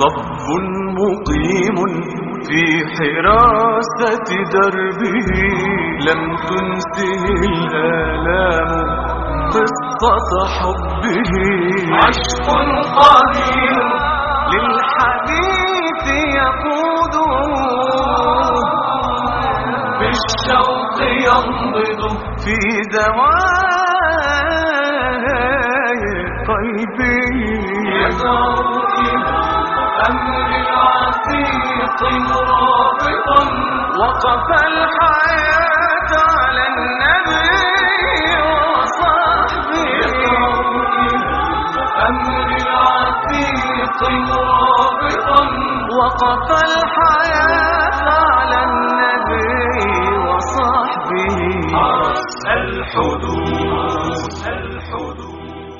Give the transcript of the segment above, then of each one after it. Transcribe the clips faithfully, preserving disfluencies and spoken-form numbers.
صب مقيم في حراسة دربه، لم تنسه الآلام قصة حبه. عشق قديم للحديث يقوده، بالشوق ينبض في زوايا قلبي. يدعو إلى أمر العتيق مرابطا، وقف الحياة على النبي وصحبه. يدعو إلى أمر العتيق مرابطا، وقف الحياة على النبي وصحبه. حرس الحدود الحدود.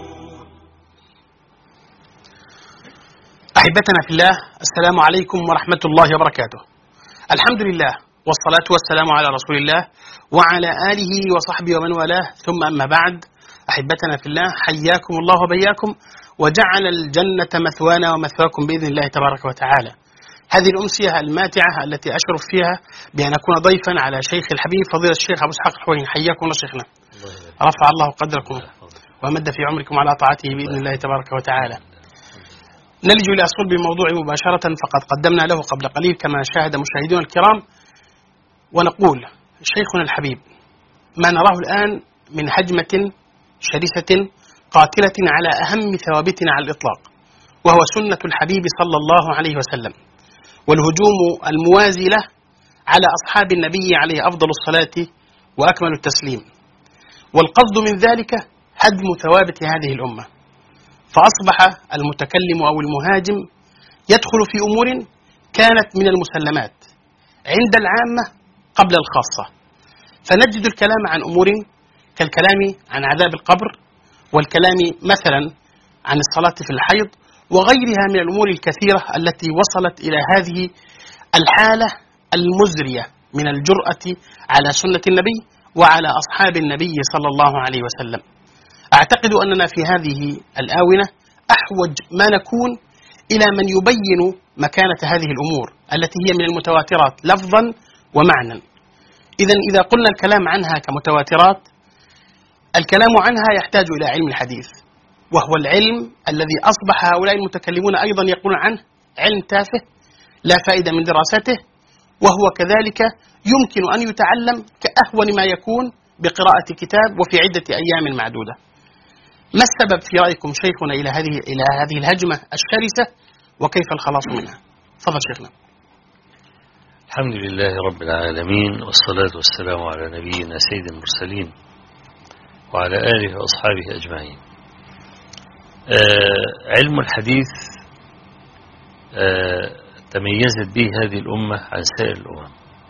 أحبتنا في الله، السلام عليكم ورحمة الله وبركاته. الحمد لله والصلاة والسلام على رسول الله وعلى آله وصحبه ومن والاه، ثم أما بعد. أحبتنا في الله، حياكم الله وبياكم، وجعل الجنة مثوانا ومثواكم بإذن الله تبارك وتعالى. هذه الأمسية الماتعة التي أشرف فيها بأن أكون ضيفا على شيخ الحبيب فضيلة الشيخ أبو إسحاق الحويني. حياكم الله شيخنا، رفع الله قدركم ومد في عمركم على طاعته بإذن الله تبارك وتعالى. نلج إلى صلب الموضوع مباشرة، فقد قدمنا له قبل قليل كما شاهد مشاهدينا الكرام، ونقول شيخنا الحبيب ما نراه الآن من هجمة شرسة قاتلة على أهم ثوابتنا على الإطلاق، وهو سنة الحبيب صلى الله عليه وسلم، والهجوم الموازي له على أصحاب النبي عليه أفضل الصلاة وأكمل التسليم، والقصد من ذلك هدم ثوابت هذه الأمة. فأصبح المتكلم أو المهاجم يدخل في أمور كانت من المسلمات عند العامة قبل الخاصة، فنجد الكلام عن أمور كالكلام عن عذاب القبر، والكلام مثلا عن الصلاة في الحيض، وغيرها من الأمور الكثيرة التي وصلت إلى هذه الحالة المزرية من الجرأة على سنة النبي وعلى أصحاب النبي صلى الله عليه وسلم. أعتقد أننا في هذه الآونة أحوج ما نكون إلى من يبين مكانة هذه الأمور التي هي من المتواترات لفظا ومعنى. إذن إذا قلنا الكلام عنها كمتواترات، الكلام عنها يحتاج إلى علم الحديث، وهو العلم الذي أصبح هؤلاء المتكلمون أيضا يقولون عنه علم تافه لا فائدة من دراسته، وهو كذلك يمكن أن يتعلم كأهون ما يكون بقراءة كتاب وفي عدة أيام معدودة. ما السبب في رأيكم شيخنا إلى هذه إلى هذه الهجمة الشرسة، وكيف الخلاص منها؟ تفضل شيخنا. الحمد لله رب العالمين، والصلاة والسلام على نبينا سيد المرسلين وعلى آله وأصحابه أجمعين. آه علم الحديث آه تميزت به هذه الأمة عن سائر الأمم،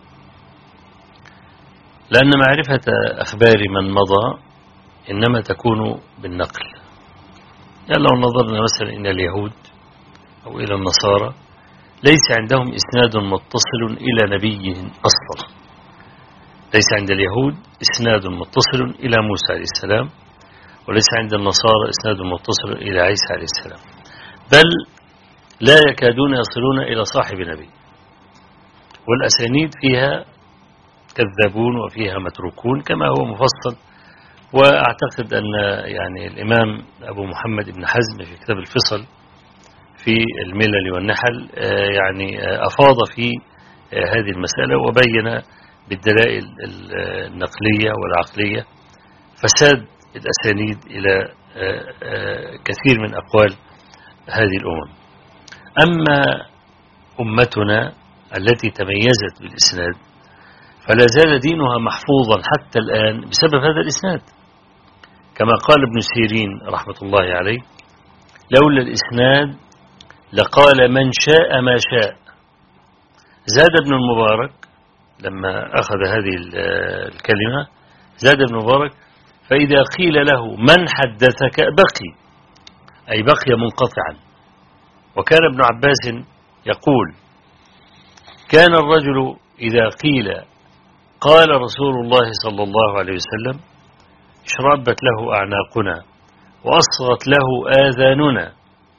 لأن معرفة أخبار من مضى إنما تكون بالنقل. يعني لو نظرنا مثلا إلى اليهود أو إلى النصارى، ليس عندهم إسناد متصل إلى نبي أصلا. ليس عند اليهود إسناد متصل إلى موسى عليه السلام، وليس عند النصارى إسناد متصل إلى عيسى عليه السلام، بل لا يكادون يصلون إلى صاحب نبي، والأسانيد فيها كذابون وفيها متروكون كما هو مفصل. وأعتقد أن يعني الإمام أبو محمد بن حزم في كتاب الفصل في الملل والنحل يعني أفاض في هذه المسألة، وبين بالدلائل النقلية والعقلية فساد الأسانيد إلى كثير من أقوال هذه الأمم. أما أمتنا التي تميزت بالإسناد فلا زال دينها محفوظا حتى الآن بسبب هذا الإسناد، كما قال ابن سيرين رحمة الله عليه: لولا الإسناد لقال من شاء ما شاء. زاد ابن المبارك لما أخذ هذه الكلمة، زاد ابن المبارك: فإذا قيل له من حدثك بقي، أي بقي منقطعا. وكان ابن عباس يقول: كان الرجل إذا قيل قال رسول الله صلى الله عليه وسلم اشربت له أعناقنا وأصغت له آذاننا،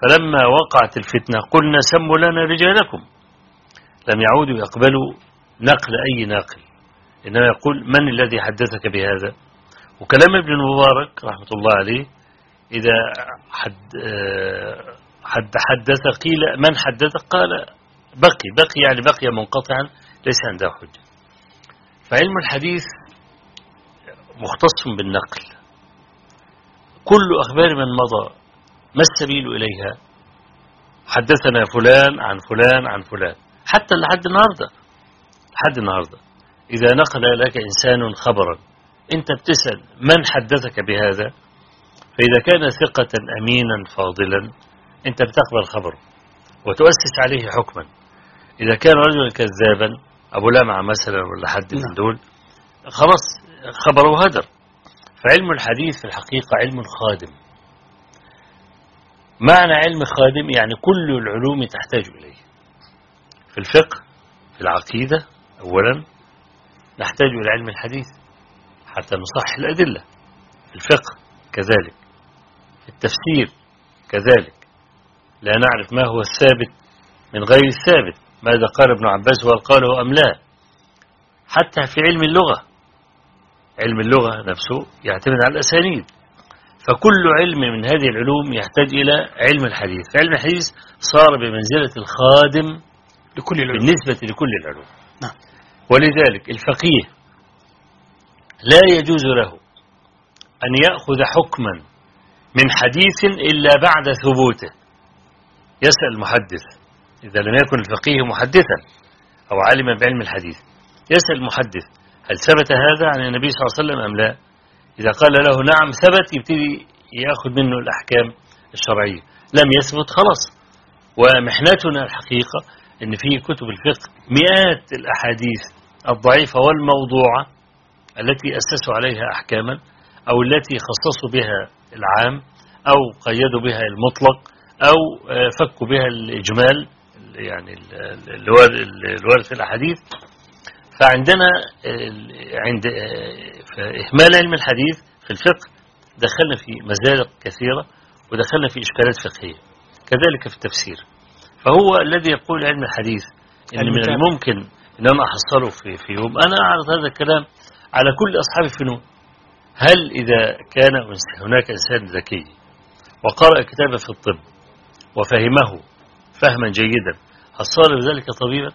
فلما وقعت الفتنة قلنا سموا لنا رجالكم. لم يعودوا يقبلوا نقل أي ناقل، إنما يقول من الذي حدثك بهذا. وكلام ابن المبارك رحمة الله عليه إذا حد حد حدث قيل من حدث قال بقي بقي يعني بقي منقطعا ليس عنده حجة. فعلم الحديث مختص بالنقل. كل أخبار من مضى ما السبيل إليها؟ حدثنا فلان عن فلان عن فلان، حتى لحد النهاردة لحد النهاردة إذا نقل لك إنسان خبرا أنت بتسأل من حدثك بهذا، فإذا كان ثقة أمينا فاضلا أنت بتقبل خبره وتؤسس عليه حكما. إذا كان رجلا كذابا أبو لمعة مثلا ولا حد من دول خلاص خبره هدر. فعلم الحديث في الحقيقة علم خادم. معنى علم خادم يعني كل العلوم تحتاج إليه. في الفقه في العقيدة أولا نحتاج إلى علم الحديث حتى نصحح الأدلة. في الفقه كذلك، في التفسير كذلك، لا نعرف ما هو الثابت من غير الثابت، ماذا قال ابن عباس وهل قاله أم لا. حتى في علم اللغة، علم اللغة نفسه يعتمد على الأسانيد. فكل علم من هذه العلوم يحتاج إلى علم الحديث. علم الحديث صار بمنزلة الخادم لكل العلوم بالنسبة لكل العلوم. نعم. ولذلك الفقيه لا يجوز له أن يأخذ حكما من حديث إلا بعد ثبوته. يسأل المحدث إذا لم يكن الفقيه محدثا أو عالما بعلم الحديث، يسأل المحدث هل ثبت هذا عن النبي صلى الله عليه وسلم أم لا؟ إذا قال له نعم ثبت يبتدي يأخذ منه الأحكام الشرعية. لم يثبت خلاص. ومحنتنا الحقيقة أن في كتب الفقه مئات الأحاديث الضعيفة والموضوعة التي أسسوا عليها أحكاما أو التي خصصوا بها العام أو قيدوا بها المطلق أو فكوا بها الإجمال يعني الوارد في الأحاديث. فعندنا عند إهمال علم الحديث في الفقه دخلنا في مزالق كثيرة ودخلنا في إشكالات فقهية. كذلك في التفسير. فهو الذي يقول علم الحديث إن من الممكن أن أنا أحصله في, في يوم. أنا أعرض هذا الكلام على كل أصحاب الفنون. هل إذا كان هناك إنسان ذكي وقرأ كتابا في الطب وفهمه فهما جيدا هل صار بذلك طبيبا؟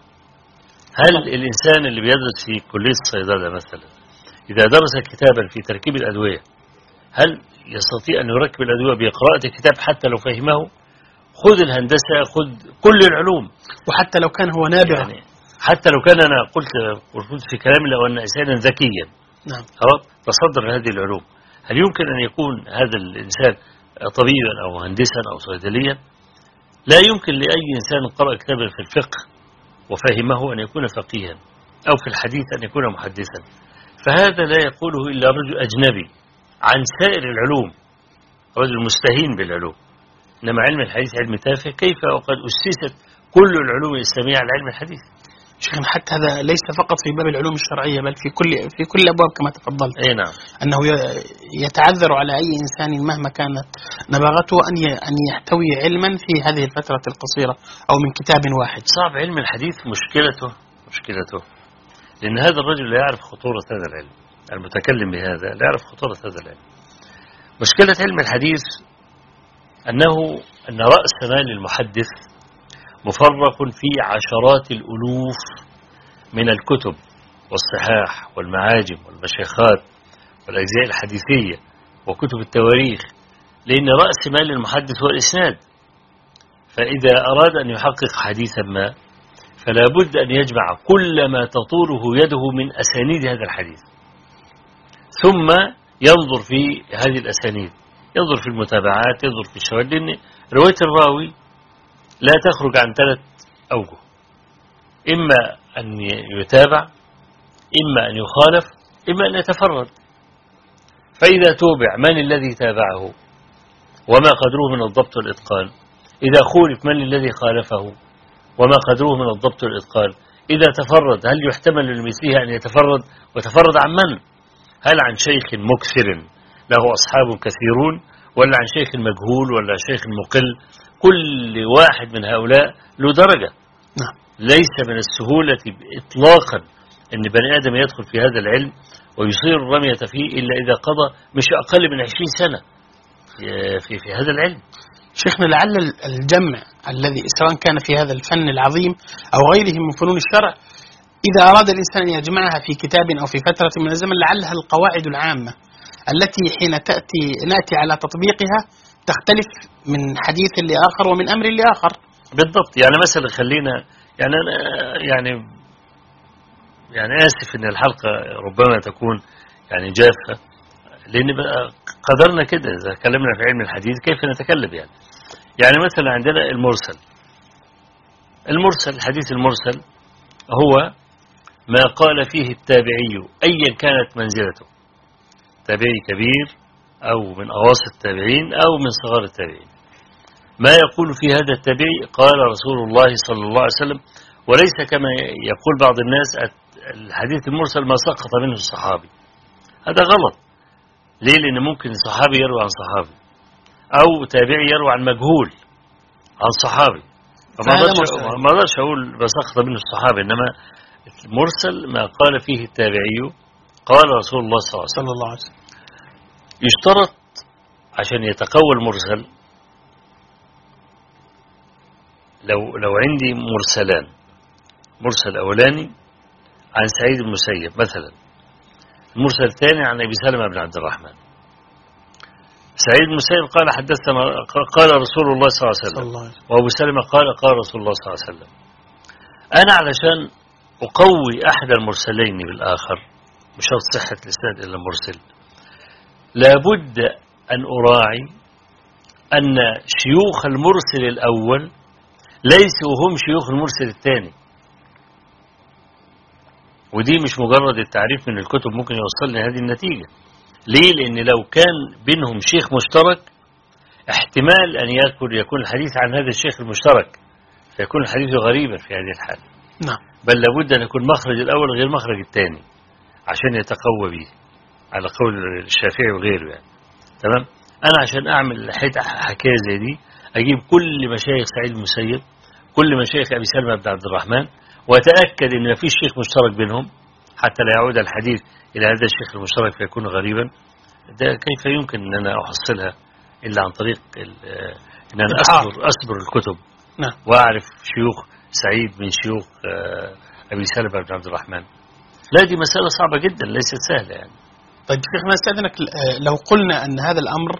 هل الإنسان اللي بيدرس في كلية الصيدلة مثلا إذا درس كتابا في تركيب الأدوية هل يستطيع أن يركب الأدوية بقراءة الكتاب حتى لو فهمه؟ خذ الهندسة، خذ كل العلوم. وحتى لو كان هو نابغا يعني حتى لو كان أنا قلت قلت في كلامي لو أن إنسانا ذكيا نعم تصدر هذه العلوم، هل يمكن أن يكون هذا الإنسان طبيبا أو مهندسا أو صيدليا؟ لا يمكن لأي إنسان قرأ كتابا في الفقه وفهمه أن يكون فقيها أو في الحديث أن يكون محدثا. فهذا لا يقوله إلا رجل أجنبي عن سائر العلوم، رجل مستهين بالعلوم. إنما علم الحديث علم تافه. كيف وقد أسست كل العلوم الإسلامية على علم الحديث؟ شيخنا حتى هذا ليس فقط في باب العلوم الشرعية بل في كل في كل الأبواب كما تفضلت. أي نعم. أنه يتعذر على أي إنسان مهما كانت نبغته أن أن يحتوي علما في هذه الفترة القصيرة أو من كتاب واحد. صعب علم الحديث. مشكلته مشكلته لأن هذا الرجل لا يعرف خطورة هذا العلم. المتكلم بهذا لا يعرف خطورة هذا العلم. مشكلة علم الحديث أنه أن رأس مال المحدث مفرق في عشرات الألوف من الكتب والصحاح والمعاجم والمشيخات والأجزاء الحديثية وكتب التواريخ، لأن رأس مال المحدث هو الإسناد. فإذا أراد أن يحقق حديثا ما فلا بد أن يجمع كل ما تطوله يده من أسانيد هذا الحديث، ثم ينظر في هذه الأسانيد، ينظر في المتابعات، ينظر في الشواهد، لأن رواية الراوي لا تخرج عن ثلاث أوجه: إما أن يتابع، إما أن يخالف، إما أن يتفرد. فإذا توبع من الذي تابعه وما قدره من الضبط والإتقان؟ إذا خولف من الذي خالفه وما قدره من الضبط والإتقان؟ إذا تفرد هل يحتمل لمثله أن يتفرد؟ وتفرد عن من؟ هل عن شيخ مكثر له أصحاب كثيرون، ولا عن شيخ مجهول، ولا شيخ مقل، كل واحد من هؤلاء له درجة. نعم. ليس من السهولة إطلاقا أن بني آدم يدخل في هذا العلم ويصير الرمية فيه إلا إذا قضى مش أقل من عشرين سنة في في هذا العلم. شيخنا، لعل الجمع الذي سواء كان في هذا الفن العظيم أو غيره من فنون الشرع، إذا أراد الإنسان أن يجمعها في كتاب أو في فترة من الزمن، لعلها القواعد العامة التي حين تأتي نأتي على تطبيقها تختلف من حديث لآخر ومن أمر لآخر. بالضبط. يعني مثلا خلينا يعني أنا يعني يعني آسف إن الحلقة ربما تكون يعني جافة، لأن بقى قدرنا كده إذا تكلمنا في علم الحديث كيف نتكلم. يعني يعني مثلا عندنا المرسل. المرسل الحديث المرسل هو ما قال فيه التابعي أيا كانت منزلته، تابعي كبير أو من أواسط التابعين أو من صغار التابعين، ما يقول في هذا التابعي قال رسول الله صلى الله عليه وسلم، وليس كما يقول بعض الناس الحديث المرسل ما سقط منه الصحابي. هذا غلط. ليه؟ لأن ممكن صحابي يروي عن صحابي أو تابعي يروي عن مجهول عن صحابي، فما اقدرش أقول ما سقط منه الصحابي. إنما المرسل ما قال فيه التابعي قال رسول الله صلى الله عليه وسلم. يشترط عشان يتقوى المرسل، لو لو عندي مرسلان، مرسل أولاني عن سعيد بن المسيب مثلا، المرسل الثاني عن أبي سلمة بن عبد الرحمن. سعيد بن المسيب قال حدثنا قال رسول الله صلى الله عليه وسلم، وأبو سلمة قال قال رسول الله صلى الله عليه وسلم. أنا علشان أقوي أحد المرسلين بالآخر، مش شرط صحة الإسناد إلا المرسل، لابد أن أراعي أن شيوخ المرسل الأول ليسوا هم شيوخ المرسل الثاني. ودي مش مجرد التعريف من الكتب ممكن يوصلني هذه النتيجة. ليه؟ لأن لو كان بينهم شيخ مشترك احتمال أن يكون يكون الحديث عن هذا الشيخ المشترك، فيكون الحديث غريبا في هذه الحالة. نعم. بل لابد أن يكون مخرج الأول غير مخرج الثاني عشان يتقوى به، على قول الشافعي وغيره. يعني تمام. أنا عشان أعمل حكاية زي دي أجيب كل مشايخ سعيد المسيب، كل مشايخ أبي سلمة بن عبد الرحمن، وأتأكد أن ما فيش شيخ مشترك بينهم حتى لا يعود الحديث إلى هذا الشيخ المشترك فيكون غريبا. ده كيف يمكن أن أنا أحصلها إلا عن طريق أن أنا أصبر, أصبر الكتب. نعم. وأعرف شيوخ سعيد من شيوخ أبي سلمة بن عبد الرحمن. لا، دي مسألة صعبة جدا ليست سهلة. يعني طيب شيخنا، استأذنك، لو قلنا أن هذا الأمر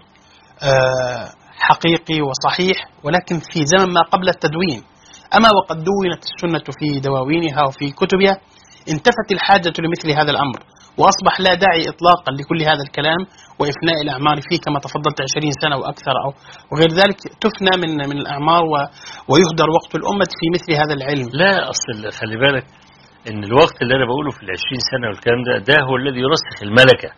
حقيقي وصحيح ولكن في زمن ما قبل التدوين، أما وقد دونت السنة في دواوينها وفي كتبها، انتفت الحاجة لمثل هذا الأمر وأصبح لا داعي إطلاقا لكل هذا الكلام وإفناء الأعمار فيه كما تفضلت عشرين سنة وأكثر أو وغير ذلك، تفنى من من الأعمار ويهدر وقت الأمة في مثل هذا العلم. لا، أصل خلي بالك إن الوقت اللي أنا بقوله في العشرين سنة والكلام ده ده هو الذي يرسخ الملكة.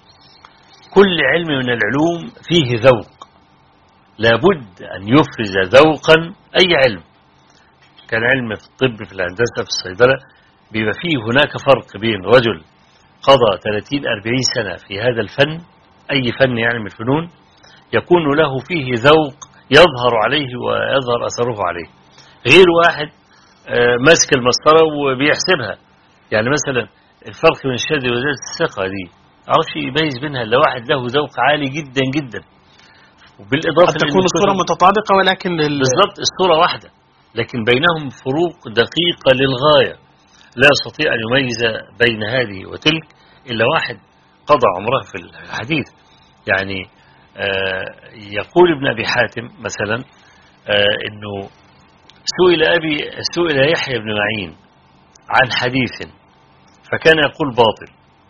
كل علم من العلوم فيه ذوق، لابد أن يفرز ذوقا. أي علم كان، علم في الطب، في الهندسة، في الصيدلة، بيبقى فيه هناك فرق بين رجل قضى ثلاثين أربعين سنة في هذا الفن، أي فن يعني من الفنون، يكون له فيه ذوق يظهر عليه ويظهر أثره عليه، غير واحد ماسك المسطرة وبيحسبها. يعني مثلا الفرق بين الشهادة وزيادة الثقة دي عرفش يميز بينها إلا واحد له ذوق عالي جدا جدا. وبالإضافة قد تكون الصورة متطابقة ولكن لل... بالضبط الصورة واحدة، لكن بينهم فروق دقيقة للغاية، لا يستطيع أن يميز بين هذه وتلك إلا واحد قضى عمره في الحديث. يعني آه يقول ابن أبي حاتم مثلا آه إنه سئل أبي سئل يحيى بن معين عن حديث فكان يقول باطل،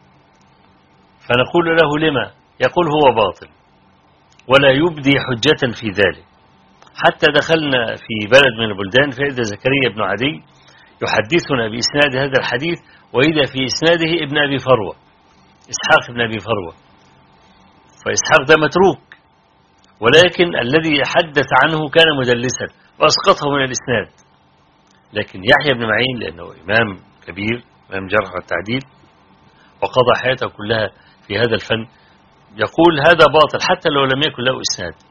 فنقول له لما؟ يقول هو باطل ولا يبدي حجة في ذلك. حتى دخلنا في بلد من البلدان فإذا زكريا بن عدي يحدثنا بإسناد هذا الحديث، وإذا في إسناده ابن أبي فروة، إسحاق ابن أبي فروة، فإسحاق ده متروك، ولكن الذي حدث عنه كان مدلسا وأسقطه من الإسناد. لكن يحيى بن معين لأنه إمام كبير، إمام جرح والتعديل، وقضى حياته كلها في هذا الفن، يقول هذا باطل حتى لو لم يكن له إسناد.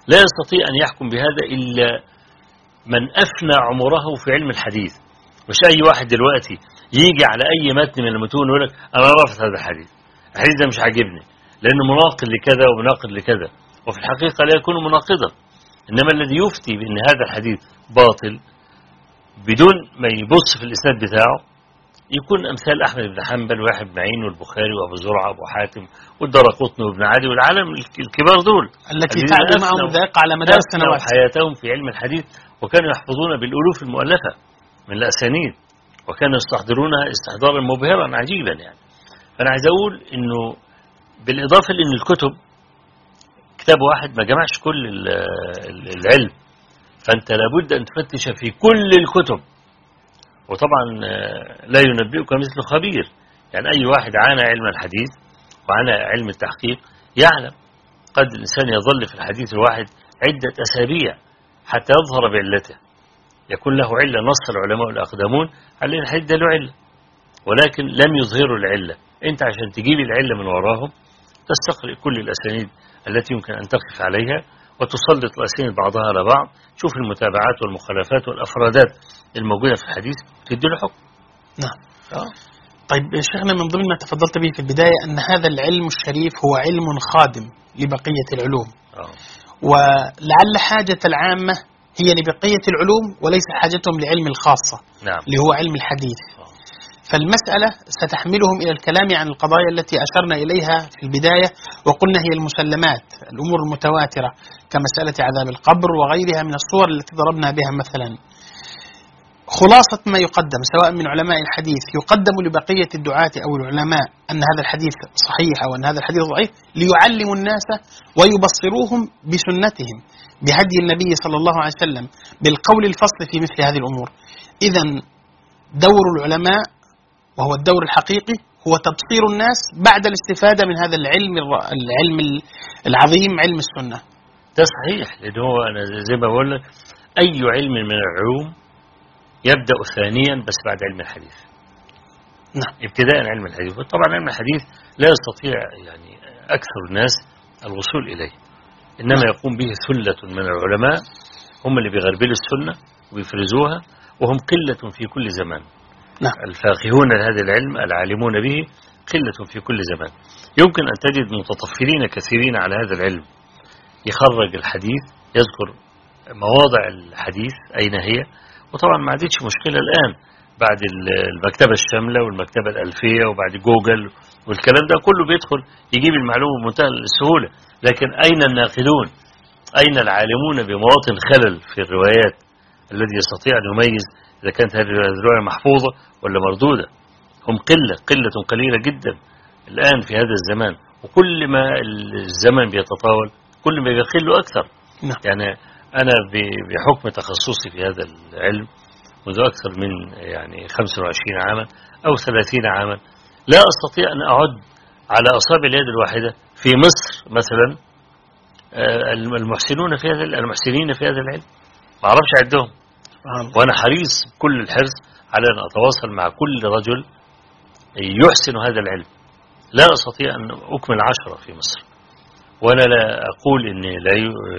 لا يستطيع أن يحكم بهذا إلا من أفنى عمره في علم الحديث. مش أي واحد دلوقتي يجي على أي متن من المتون ويقول لك أنا رافض هذا الحديث، الحديث ده مش عاجبني لأنه مناقض لكذا ومناقض لكذا، وفي الحقيقة لا يكون مناقضا. إنما الذي يفتي بأن هذا الحديث باطل بدون ما يبص في الإسناد بتاعه يكون أمثال أحمد بن حنبل ويحيى بن معين والبخاري وأبو زرعة وأبو حاتم والدارقطني وابن عدي والعالم الكبار دول التي تعلم معهم ذاق على مدار السنوات حياتهم في علم الحديث، وكانوا يحفظون بالألوف المؤلفة من الأسانيد، وكانوا يستحضرونها استحضارا مبهرا عجيبا. يعني فأنا عايز أقول إنه بالإضافة لأن الكتب كتاب واحد ما جمعش كل العلم، فأنت لابد أن تفتش في كل الكتب، وطبعا لا ينبئك مثل خبير. يعني أي واحد عانى علم الحديث وعانى علم التحقيق يعلم قد الإنسان يظل في الحديث الواحد عدة أسابيع حتى يظهر بعلته، يكون له علة. نص العلماء الأقدمون على أن الحديث ده له علة، ولكن لم يظهروا العلة. أنت عشان تجيب العلة من وراهم تستقرئ كل الأسانيد التي يمكن أن تقف عليها وتسلط الأسانيد بعضها على بعض، شوف المتابعات والمخالفات والأفرادات الموجودة في الحديث تدي له حكم. نعم. طيب شيخنا، من ضمن ما تفضلت به في البداية أن هذا العلم الشريف هو علم خادم لبقية العلوم. أوه. ولعل حاجة العامة هي لبقية العلوم وليس حاجتهم لعلم الخاصة. نعم. اللي هو علم الحديث. أوه. فالمسألة ستحملهم إلى الكلام عن القضايا التي أشرنا إليها في البداية وقلنا هي المسلمات، الأمور المتواترة كمسألة عذاب القبر وغيرها من الصور التي ضربنا بها مثلا. خلاصة ما يقدم سواء من علماء الحديث يقدم لبقية الدعاة أو العلماء أن هذا الحديث صحيح أو أن هذا الحديث ضعيف ليعلموا الناس ويبصروهم بسنتهم بهدي النبي صلى الله عليه وسلم بالقول الفصل في مثل هذه الأمور. إذن دور العلماء وهو الدور الحقيقي هو تبصير الناس بعد الاستفادة من هذا العلم العلم العظيم علم السنة. ده صحيح، لأنه هو أنا زي ما بقول لك أي علم من العلوم يبدأ ثانيا بس بعد علم الحديث. نعم. ابتداء علم الحديث، وطبعا علم الحديث لا يستطيع يعني أكثر الناس الوصول إليه، إنما نعم. يقوم به ثلة من العلماء هم اللي بيغربلوا السنة ويفرزوها، وهم قلة في كل زمان. نعم. الفاقهون لهذا العلم العالمون به قلة في كل زمان. يمكن أن تجد متطفلين كثيرين على هذا العلم، يخرج الحديث يذكر مواضع الحديث أين هي، وطبعا ما عادتش مشكلة الآن بعد المكتبة الشاملة والمكتبة الألفية وبعد جوجل والكلام ده كله بيدخل يجيب المعلومة بمنتهى السهولة. لكن أين الناقدون؟ أين العالمون بمواطن خلل في الروايات الذي يستطيع أن يميز إذا كانت هذه الرواية محفوظة ولا مردودة؟ هم قلة قلة قليلة جدا الآن في هذا الزمان، وكل ما الزمن بيتطاول كل ما يقل أكثر. نعم. يعني أنا بحكم تخصصي في هذا العلم منذ أكثر من يعني خمسة وعشرين عاما أو ثلاثين عاما لا أستطيع أن أعد على أصابع اليد الواحدة في مصر مثلا المحسنون في هذا المحسنين في هذا العلم، ما أعرفش أعدهم. وأنا حريص كل الحرص على أن أتواصل مع كل رجل يحسن هذا العلم. لا أستطيع أن أكمل عشرة في مصر، وأنا لا أقول إني لا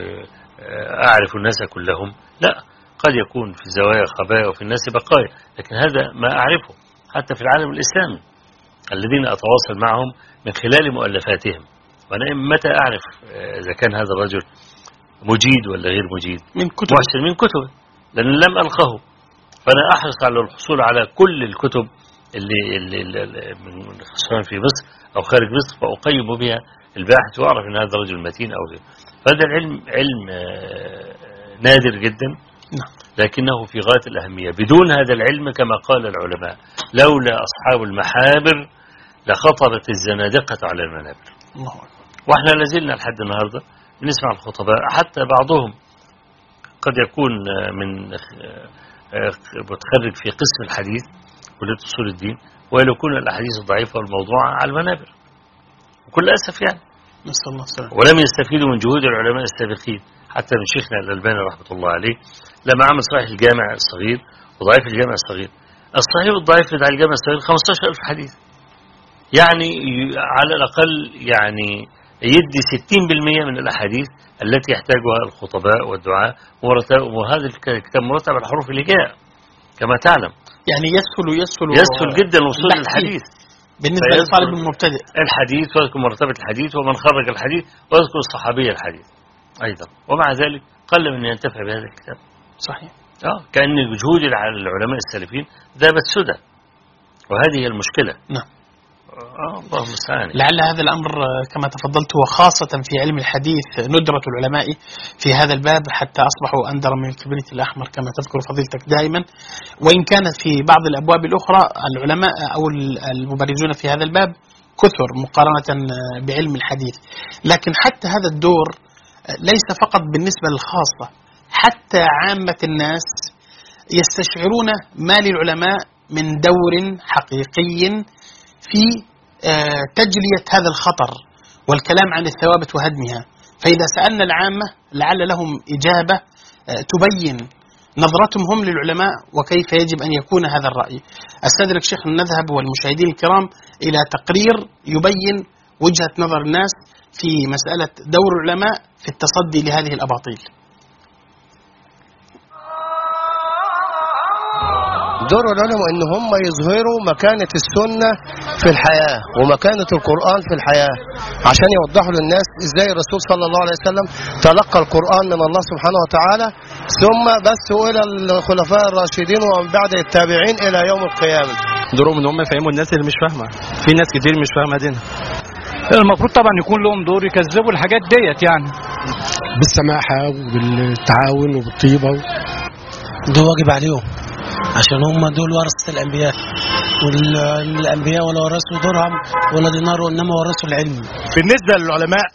أعرف الناس كلهم، لا، قد يكون في الزوايا خبايا وفي الناس بقايا، لكن هذا ما أعرفه حتى في العالم الإسلامي الذين أتواصل معهم من خلال مؤلفاتهم. وأنا متى أعرف إذا كان هذا الرجل مجيد ولا غير مجيد؟ من كتب، محسن من كتبه، لأن لم ألقه. فأنا أحرص على الحصول على كل الكتب اللي, اللي, اللي من خصوصا في مصر أو خارج مصر، فأقيم بها الباحث وأعرف أن هذا الرجل متين أو غير. فهذا العلم علم نادر جدا، لكنه في غاية الأهمية. بدون هذا العلم كما قال العلماء لولا أصحاب المحابر لخطرت الزنادقة على المنابر. الله. وإحنا لازلنا لحد النهاردة بنسمع الخطباء، حتى بعضهم قد يكون من متخرج في قسم الحديث كلية أصول الدين، ويكون الأحاديث الضعيفة والموضوعة على المنابر بكل أسف يعني، نسأل الله السلامة. ولم يستفيدوا من جهود العلماء السابقين، حتى من شيخنا الألباني رحمة الله عليه لما عمل صحيح الجامع الصغير وضعيف الجامع الصغير. الصحيح والضعيف بتاع الجامع الصغير خمسة عشر ألف حديث، يعني على الأقل يعني يدي ستين بالمئة من الأحاديث التي يحتاجها الخطباء والدعاء، وهذا الكتاب مرتب على حروف الهجاء كما تعلم. يعني يسهل يسهل يسهل جدا الوصول للحديث بالنسبة للطالب المبتدئ. الحديث ويذكر مرتبة الحديث ومن خرج الحديث ويذكر الصحابي الحديث أيضا، ومع ذلك قل من ينتفع بهذا الكتاب. صحيح. آه كأن جهود العلماء السلفيين ذابت سدى، وهذه هي المشكلة. نعم. آه الله المستعان. لعل هذا الأمر كما تفضلت وخاصة في علم الحديث ندرة العلماء في هذا الباب حتى أصبحوا أندر من الكبريت الأحمر كما تذكر فضيلتك دائما، وإن كانت في بعض الأبواب الأخرى العلماء أو المبرزون في هذا الباب كثر مقارنة بعلم الحديث، لكن حتى هذا الدور ليس فقط بالنسبة للخاصة، حتى عامة الناس يستشعرون ما للعلماء من دور حقيقي في تجلية هذا الخطر والكلام عن الثوابت وهدمها. فإذا سألنا العامة لعل لهم إجابة تبين نظرتهم هم للعلماء وكيف يجب أن يكون هذا الرأي. أستاذنك شيخ نذهب والمشاهدين الكرام إلى تقرير يبين وجهة نظر الناس في مسألة دور العلماء في التصدي لهذه الأباطيل. دور العلماء ان هم يظهروا مكانة السنة في الحياة ومكانة القرآن في الحياة، عشان يوضحوا للناس ازاي الرسول صلى الله عليه وسلم تلقى القرآن من الله سبحانه وتعالى، ثم بس الى الخلفاء الراشدين ومن بعد التابعين الى يوم القيامة. دورهم ان هم يفهموا الناس اللي مش فاهمة، في ناس كتير مش فاهمة دينها. المفروض طبعا يكون لهم دور يكذبوا الحاجات ديت يعني بالسماحة وبالتعاون وبالطيبة. ده واجب عليهم عشان هم دول ورثة الأنبياء، والأنبياء ولا ورثوا درهم ولا دينار وإنما ورثوا العلم. بالنسبة للعلماء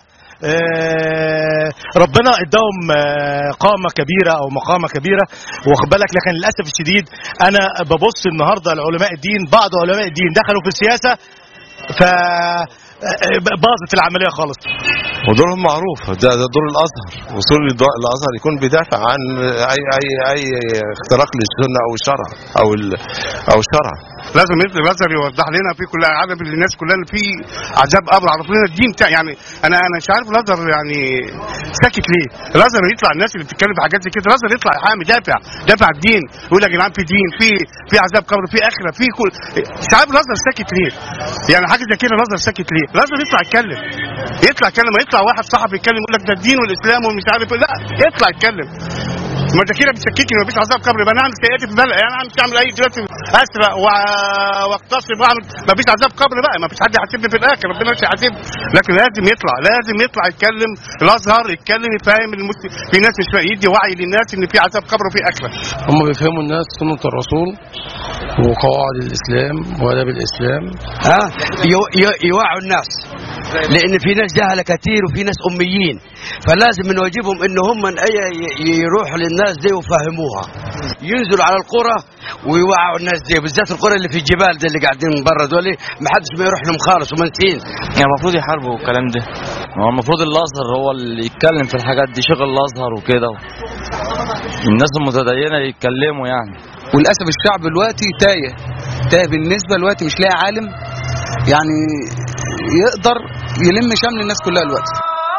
ربنا اداهم قامة كبيرة أو مقامة كبيرة واخد بالك، لكن للأسف الشديد أنا ببص النهاردة لعلماء الدين، بعض علماء الدين دخلوا في السياسة ف باظت العملية خالص. ودورهم معروف، ده, ده دور الأزهر، وصول الأزهر يكون بيدافع عن أي أي أي اختراق للسنة أو الشرع أو أو الشرع. لازم الأزهر يوضح لنا في كل عدد الناس كلها في عذاب قبر، عرف لنا الدين بتاع يعني. أنا أنا مش عارف الأزهر يعني ساكت ليه؟ الأزهر يطلع الناس اللي بتتكلم في حاجات زي كده، الأزهر يطلع حامي دافع دافع الدين، يقول يا جدعان في دين، في في عذاب قبر، في آخرة، في كل. مش عارف الأزهر ساكت ليه؟ يعني حاجة زي كده الأزهر ساكت ليه؟ لازم يطلع يتكلم، يطلع يتكلم، يطلع واحد صحفي يتكلم يقول لك ده الدين والاسلام ومش عارف، لا يطلع يتكلم. ما ده كده بتشككني مفيش عذاب قبر، يبقى انا اعمل سيئاتي في بلد، يعني انا مش هعمل اي دلوقتي اسرق واغتصب واعمل، مفيش عذاب قبر بقى، مفيش حد يحاسبني في الاخر، ربنا مش هيحاسبني، لكن لازم يطلع لازم يطلع يتكلم، الازهر يتكلم يفهم المسلم، في ناس مش يدي وعي للناس ان في عذاب قبر وفي اخره. هم بيفهموا الناس سنة الرسول وقواعد الاسلام واداب الاسلام، ها يوعوا الناس، لان في ناس جهله كتير وفي ناس اميين، فلازم من واجبهم ان هم يروحوا للناس دي ويفهموها، ينزلوا على القرى ويوعوا الناس دي، بالذات القرى اللي في الجبال دي اللي قاعدين من بره دول ما حدش ما يروح لهم خالص ومنسين. يعني المفروض يحاربوا الكلام ده، هو المفروض الازهر هو اللي يتكلم في الحاجات دي، شغل الازهر وكده، الناس المتدينه يتكلموا يعني. وللاسف الشعب دلوقتي تايه تايه بالنسبه دلوقتي، مش لاقي عالم يعني يقدر يلم شمل الناس كلها دلوقتي.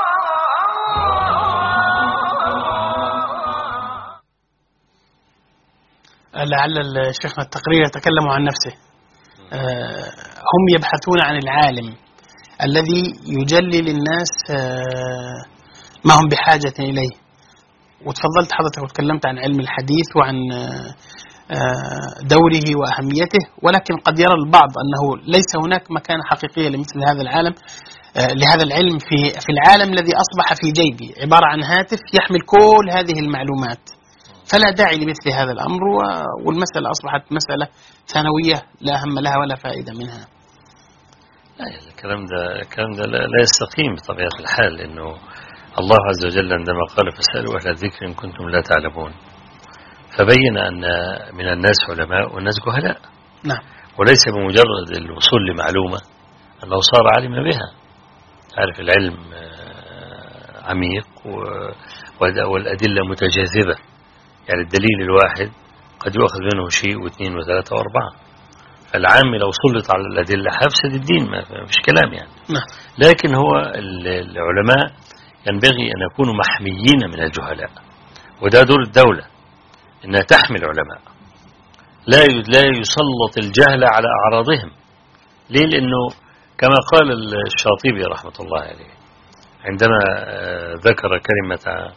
لعل الشيخنا التقرير يتكلم عن نفسه. هم يبحثون عن العالم الذي يجلي للناس ما هم بحاجة إليه. وتفضلت حضرتك وتكلمت عن علم الحديث وعن دوره وأهميته، ولكن قد يرى البعض أنه ليس هناك مكان حقيقي لمثل هذا العالم، لهذا العلم في في العالم الذي أصبح في جيبي عبارة عن هاتف يحمل كل هذه المعلومات، فلا داعي لمثل هذا الأمر، والمسألة أصبحت مسألة ثانوية لا هم لها ولا فائدة منها. لا الكلام ده الكلام ده لا يستقيم بطبيعة الحال، لأنه الله عز وجل عندما قال فاسألوا أهل الذكر إن كنتم لا تعلمون، فبين أن من الناس علماء والناس جهلاء. نعم. وليس بمجرد الوصول لمعلومة أنه صار عالم بها، عارف العلم عميق والأدلة متجاذبة، يعني الدليل الواحد قد يؤخذ منه شيء واثنين وثلاثة وأربعة، العام لو سلط على الأدلة هيفسد الدين، ما فيش كلام يعني. لكن هو العلماء ينبغي أن يكونوا محميين من الجهلاء، وده دور الدولة إنها تحمي العلماء، لا لا يسلط الجهل على أعراضهم. ليه؟ لأنه كما قال الشاطبي رحمة الله عليه عندما ذكر كلمة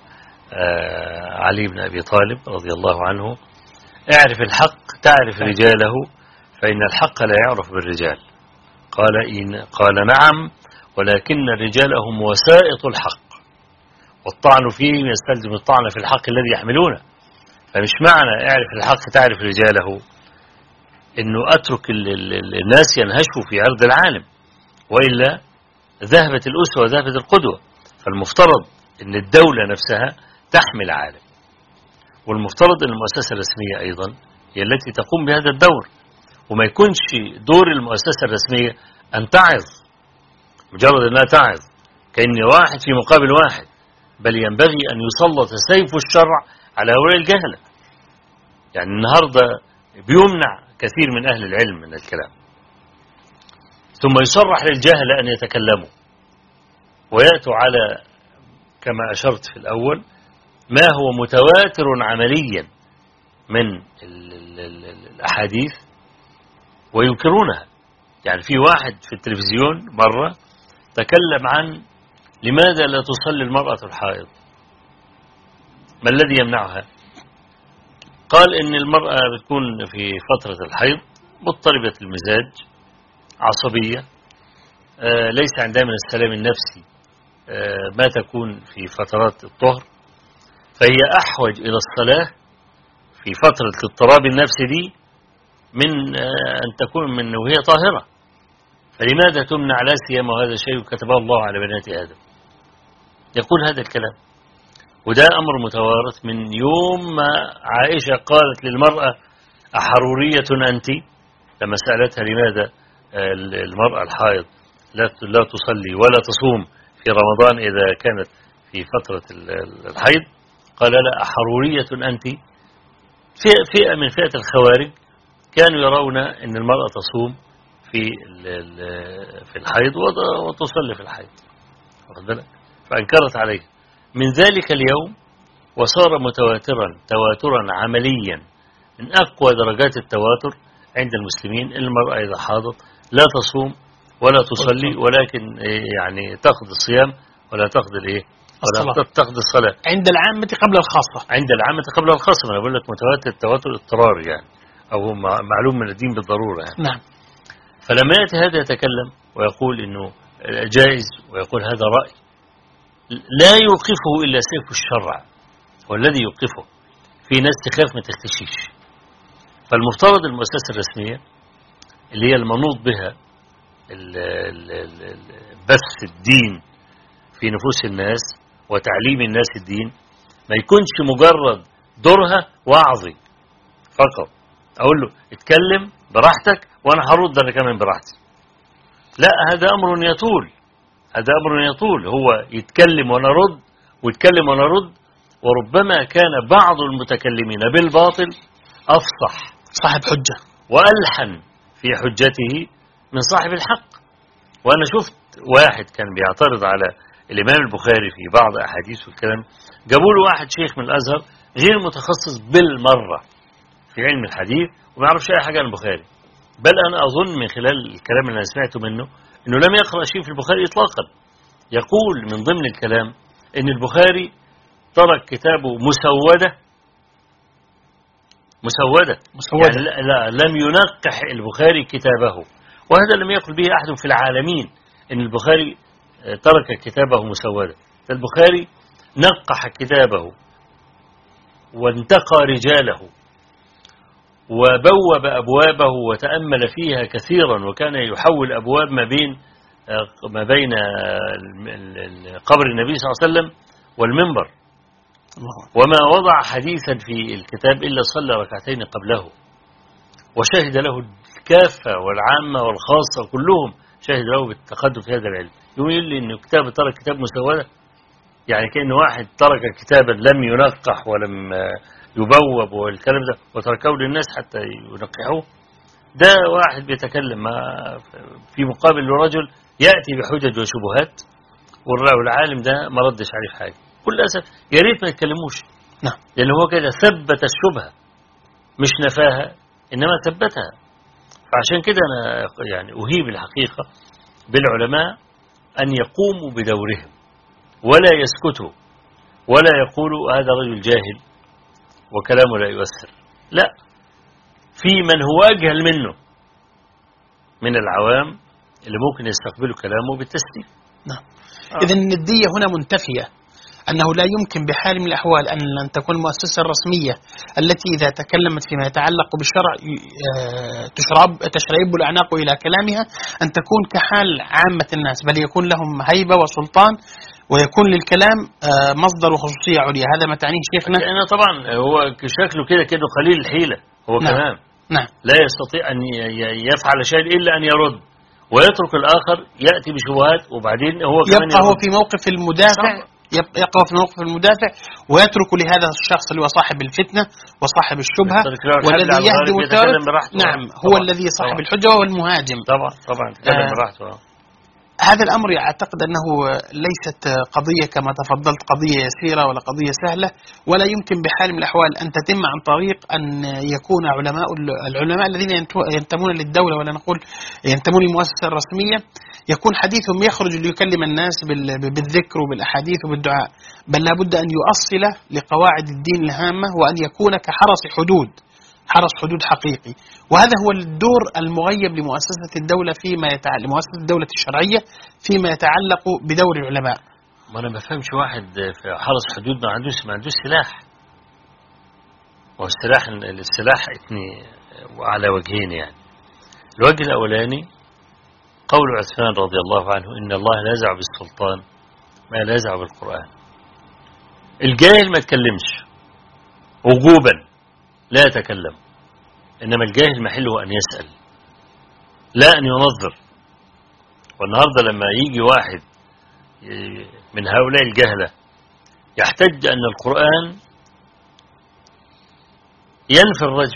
علي بن أبي طالب رضي الله عنه: اعرف الحق تعرف رجاله فإن الحق لا يعرف بالرجال. قال إن قال نعم، ولكن الرجال هم وسائط الحق، والطعن فيه يستلزم الطعن في الحق الذي يحملونه. فمش معنى اعرف الحق تعرف رجاله إنه أترك الناس ينهشوا في عرض العالم، وإلا ذهبت الأسوة وذهبت القدوة. فالمفترض أن الدولة نفسها تحمي العالم، والمفترض أن المؤسسة الرسمية أيضا هي التي تقوم بهذا الدور، وما يكونش دور المؤسسة الرسمية أن تعظ مجرد أنها تعظ كأن واحد في مقابل واحد، بل ينبغي أن يسلط سيف الشرع على هؤلاء الجهلة. يعني النهاردة بيمنع كثير من أهل العلم من الكلام، ثم يصرح للجهلة أن يتكلموا ويأتوا على كما أشرت في الأول ما هو متواتر عمليا من الأحاديث وينكرونها. يعني في واحد في التلفزيون مرة تكلم عن لماذا لا تصلي المرأة الحائض، ما الذي يمنعها؟ قال إن المرأة بتكون في فترة الحيض مضطربة المزاج، عصبية، آه ليس عندها من السلام النفسي آه ما تكون في فترات الطهر، فهي أحوج إلى الصلاة في فترة الاضطراب النفسي دي من آه أن تكون من وهي طاهرة. فلماذا تمنع؟ لا سيما وهذا شيء كتبه الله على بنات آدم. يقول هذا الكلام، وده أمر متوارث من يوم ما عائشة قالت للمرأة أحرورية أنت، لما سألتها لماذا المرأة الحائض لا تصلي ولا تصوم في رمضان إذا كانت في فترة الحيض، قال لا أحرورية أنت. فئة من فئة الخوارج كانوا يرون أن المرأة تصوم في في الحيض وتصلي في الحيض، فأنكرت عليه. من ذلك اليوم وصار متواترا تواترا عمليا من أقوى درجات التواتر عند المسلمين. المرأة إذا حاضت لا تصوم ولا تصلي، ولكن يعني تأخذ الصيام ولا تأخذ الإيه ولا تأخذ الصلاة عند العامة قبل الخاصة. عند العامة قبل الخاصة. أنا بقول لك متواتر التواتر اضطراري يعني، أو معلوم من الدين بالضرورة يعني. نعم. فلما يأتي هذا يتكلم ويقول إنه جائز ويقول هذا رأي، لا يوقفه إلا سيف الشرع والذي يوقفه. في ناس تخاف ما تختشيش. فالمفترض المؤسسة الرسمية اللي هي المنوط بها بث الدين في نفوس الناس وتعليم الناس الدين، ما يكونش مجرد دورها وعظي فقط، أقول له اتكلم براحتك وأنا هرد أنا كمان براحتي. لا، هذا أمر يطول، هذا أمر يطول. هو يتكلم وأنا رد ويتكلم وأنا رد، وربما كان بعض المتكلمين بالباطل أفصح صاحب حجة وألحن في حجته من صاحب الحق. وأنا شفت واحد كان بيعترض على الإمام البخاري في بعض أحاديث والكلام، جابوا له واحد شيخ من الأزهر غير متخصص بالمرة في علم الحديث وما يعرفش أي حاجة عن البخاري، بل أنا أظن من خلال الكلام اللي أنا سمعته منه أنه لم يقرأ شيء في البخاري إطلاقا. يقول من ضمن الكلام أن البخاري ترك كتابه مسودة مسودة, مسودة. يعني لا لم ينقح البخاري كتابه، وهذا لم يقل به أحد في العالمين أن البخاري ترك كتابه مسودة. البخاري نقح كتابه وانتقى رجاله وبوب أبوابه وتأمل فيها كثيرا، وكان يحول أبواب ما بين ما بين قبر النبي صلى الله عليه وسلم والمنبر، وما وضع حديثا في الكتاب إلا صلى ركعتين قبله، وشهد له الكافة والعامة والخاصة كلهم شهد له بالتقدم في هذا العلم. يقول لي إن كتاب ترك كتاب مسودة، يعني كأن واحد ترك كتابا لم ينقح ولم يبوب والكلام ده وتركه للناس حتى ينقحوه. ده واحد بيتكلم في مقابل رجل يأتي بحجج وشبهات، والعالم ده ما ردش عليه في حاجة. كل أسف يا ريت ما يتكلموش. نعم. لأن هو كده ثبت الشبهة مش نفاها، إنما ثبتها. فعشان كده أنا يعني أهيب الحقيقة بالعلماء أن يقوموا بدورهم ولا يسكتوا ولا يقولوا هذا رجل جاهل وكلامه لا يؤثر. لا، في من هو أجهل منه من العوام اللي ممكن يستقبلوا كلامه بالتسليم. نعم. آه. إذن الندية هنا منتفية، أنه لا يمكن بحال من الأحوال أن لن تكون المؤسسة الرسمية التي إذا تكلمت فيما يتعلق بالشرع تشرب تشرب الأعناق إلى كلامها أن تكون كحال عامة الناس، بل يكون لهم هيبة وسلطان ويكون للكلام مصدر وخصوصية عليا. هذا ما تعنيه شيخنا؟ أنا طبعا هو شكله كده كده قليل الحيلة هو. نعم. كمان نعم. لا يستطيع أن يفعل شيء إلا أن يرد ويترك الآخر يأتي بشبهات، وبعدين هو كمان يبقى هو في موقف المدافع. يقف في موقف المدافع ويترك لهذا الشخص اللي هو صاحب الفتنة وصاحب الشبهة والذي يهدم الثالث. نعم. هو طبعا. الذي صاحب طبعا. الحجة وهو المهاجم. طبعا طبعا تكلم براحته. آه. هذا الأمر أعتقد أنه ليست قضية كما تفضلت قضية يسيرة ولا قضية سهلة، ولا يمكن بحال من الأحوال أن تتم عن طريق أن يكون علماء العلماء الذين ينتمون للدولة ولا نقول ينتمون للمؤسسة الرسمية يكون حديثهم يخرج ليكلم الناس بالذكر وبالأحاديث وبالدعاء، بل لابد أن يؤصل لقواعد الدين الهامة وأن يكون كحرس حدود حرس حدود حقيقي. وهذا هو الدور المغيب لمؤسسة الدولة فيما يتعلق مؤسسة الدولة الشرعية فيما يتعلق بدور العلماء. ما أنا ما فهمش واحد في حرس حدود ما عندوش ما عندوش سلاح. والسلاح السلاح اثنين وعلى وجهين يعني. الوجه الأولاني قول عثمان رضي الله عنه إن الله لا يزع بالسلطان ما لا يزع بالقرآن. الجاهل ما يتكلمش وجوبا لا يتكلم، إنما الجاهل محله أن يسأل لا أن ينظر. والنهاردة لما يجي واحد من هؤلاء الجهلة يحتج أن القرآن ينفي الرجم،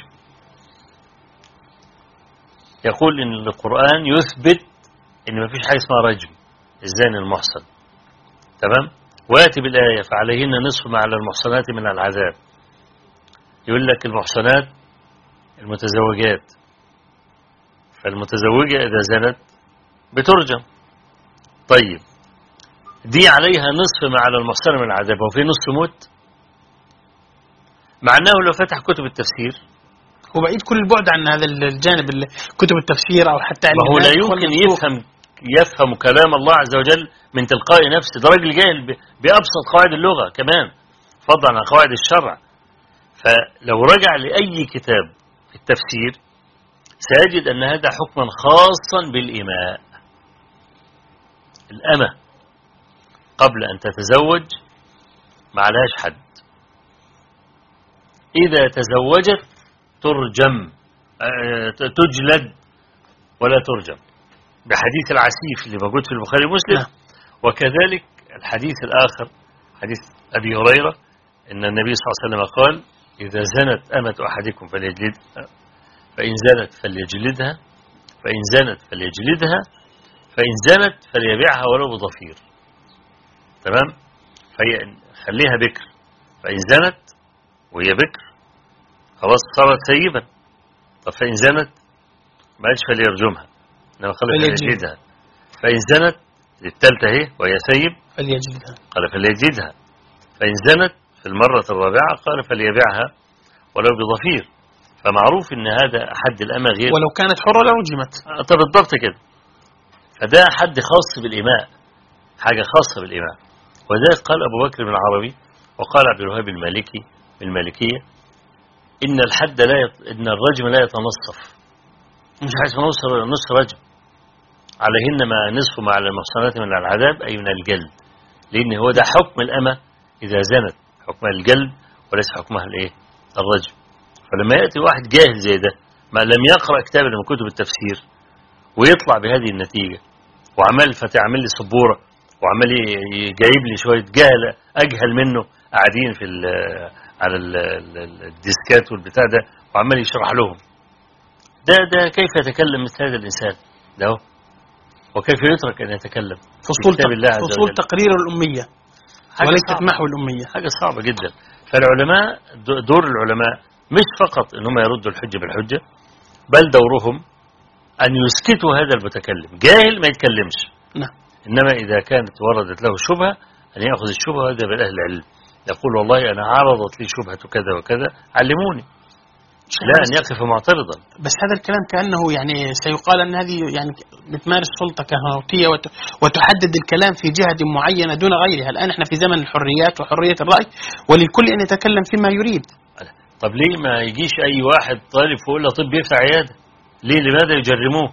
يقول إن القرآن يثبت إن ما فيش حاجة اسمها رجم الزاني المحصن، تمام؟ ويأتي بالآية فعليهن نصف ما على المحصنات من العذاب. يقول لك المحصنات المتزوجات، فالمتزوجة إذا زنت بترجم. طيب دي عليها نصف ما على المحصن من العذاب، وفي نصف موت، مع أنه لو فتح كتب التفسير هو بعيد كل البعد عن هذا الجانب كتب التفسير أو حتى علم الناس. هو لا يمكن يفهم يفهم كلام الله عز وجل من تلقاء نفسه. ده راجل جاهل بأبسط قواعد اللغة كمان فضلا عن قواعد الشرع. فلو رجع لأي كتاب في التفسير سيجد أن هذا حكما خاصا بالإماء. الأمة قبل أن تتزوج ما عليهاش حد، إذا تزوجت ترجم تجلد ولا ترجم، بحديث العسيف اللي موجود في البخاري ومسلم. وكذلك الحديث الآخر حديث أبي هريرة إن النبي صلى الله عليه وسلم قال إذا زنت أمة أحدكم فليجلدها، فإن زنت فليجلدها، فإن زنت فليجلدها، فإن زنت فليبيعها ولو بضفير. تمام؟ خليها بكر، فإن زنت وهي بكر خلاص صارت سيبا. طب فإن زنت ما قالش فليرجمها، إنما قال فليجلدها. فإن زنت الثالثة اهي وهي سيب فليجلدها، قال فليجلدها. فإن زنت في المرة الرابعة قال فليبيعها ولو بضفير. فمعروف إن هذا حد الأمة غير ولو كانت حرة لرجمت. طب بالضبط كده. فده حد خاص بالإماء، حاجة خاصة بالإماء. وذلك قال أبو بكر بن عربي وقال عبد الوهاب المالكي المالكية إن الحد لا يت... إن الرجم لا يتنصف، مش حيث نصف نصف رجم، عليهن ما نصف مع المحصنات من العذاب أي من الجلد، لأن هو ده حكم الأمة إذا زنت، حكمها الجلد وليس حكمها الإيه؟ الرجم. فلما يأتي واحد جاهل زي ده ما لم يقرأ كتاب من كتب التفسير ويطلع بهذه النتيجة وعمل فتعمل لي سبورة وعمل جايب لي شوية جهل أجهل منه قاعدين في على الديسكات والبتاع ده وعمال يشرح لهم، ده ده كيف يتكلم مثل هذا الإنسان ده، وكيف يترك أن يتكلم فصول كتاب الله عز فصول وجل. تقرير الأمية وليست محو الأمية. حاجة صعبة جدا. فالعلماء دور العلماء مش فقط أنهم يردوا الحجة بالحجة، بل دورهم أن يسكتوا هذا المتكلم. جاهل ما يتكلمش، نعم. إنما إذا كانت وردت له شبهة أن يأخذ الشبهة وهذا بالأهل العلم، يقول والله أنا عرضت لي شبهة كذا وكذا علموني، لا أن يقف معترضا. بس هذا الكلام كأنه يعني سيقال أن هذه يعني بتمارس سلطة كهنوتية وتحدد الكلام في جهة معينة دون غيرها. الآن احنا في زمن الحريات وحرية الرأي، وللكل أن يتكلم فيما يريد. طب ليه ما يجيش أي واحد طالب في كلية طب يفتح عيادة؟ ليه؟ لماذا يجرموه؟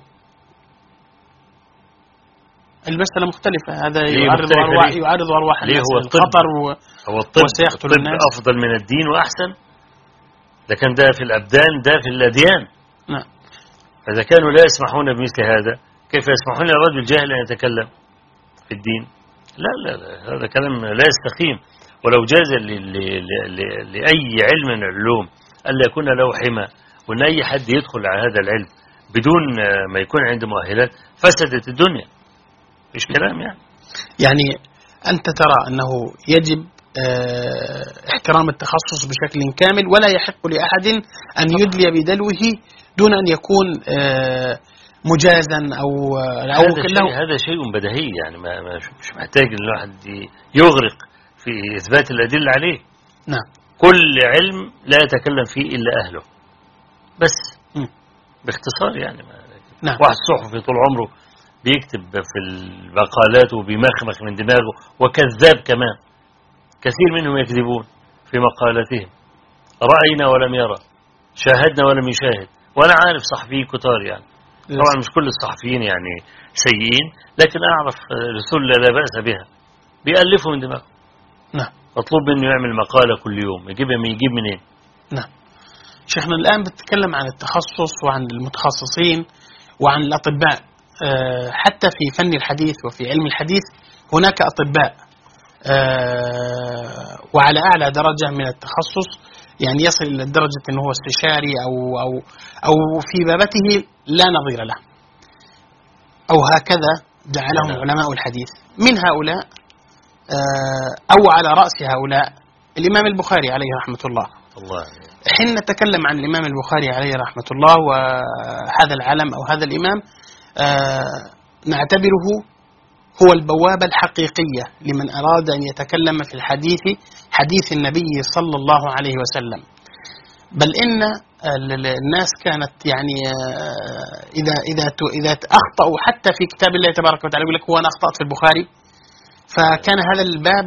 المسألة مختلفة. هذا يعرض أرواح يعرض أرواح الناس للخطر هو الطب وسيقتل الطب الناس. أفضل من الدين وأحسن. ده كان ده في الأبدان، ده في الأديان. نعم. فإذا كانوا لا يسمحون بمثل هذا، كيف يسمحون للرجل الجاهل أن يتكلم في الدين؟ لا لا لا، هذا كلام لا يستقيم. ولو جاز لأي علم من العلوم ألا يكون له حمى، وأن أي حد يدخل على هذا العلم بدون ما يكون عنده مؤهلات، فسدت الدنيا. مش كلام يعني. يعني أنت ترى أنه يجب اه احترام التخصص بشكل كامل، ولا يحق لأحد أن يدلي بدلوه دون أن يكون اه مجازا أو, أو هذا, شيء هذا شيء بديهي يعني، ما مش محتاج أن الواحد يغرق في إثبات الأدلة عليه. نعم. كل علم لا يتكلم فيه إلا أهله بس. م. باختصار يعني. نعم. واحد صحفي طول عمره بيكتب في المقالات وبيمخمخ من دماغه، وكذاب كمان. كثير منهم يكذبون في مقالاتهم. رأينا ولم يرى، شاهدنا ولم يشاهد. وأنا عارف صحفيين كتار يعني، طبعا مش كل الصحفيين يعني سيئين، لكن أعرف رسول لا بأس بها بيألفوا من دماغه. نعم. مطلوب منه يعمل مقالة كل يوم، يجيب يجيب منين؟ نعم. شيخنا الآن بتتكلم عن التخصص وعن المتخصصين وعن الأطباء. أه حتى في فن الحديث وفي علم الحديث هناك أطباء أه وعلى أعلى درجة من التخصص، يعني يصل إلى درجة أنه هو استشاري أو, أو, أو في بابته لا نظير له، أو هكذا جعلهم علماء الحديث. من هؤلاء أه أو على رأس هؤلاء الإمام البخاري عليه رحمة الله. الله. حين نتكلم عن الإمام البخاري عليه رحمة الله وهذا العلم أو هذا الإمام، آه نعتبره هو البوابة الحقيقية لمن أراد أن يتكلم في الحديث حديث النبي صلى الله عليه وسلم. بل إن الناس كانت يعني آه إذا إذا إذا أخطأوا حتى في كتاب الله تبارك وتعالى يقول لك هو أنا أخطأت في البخاري، فكان هذا الباب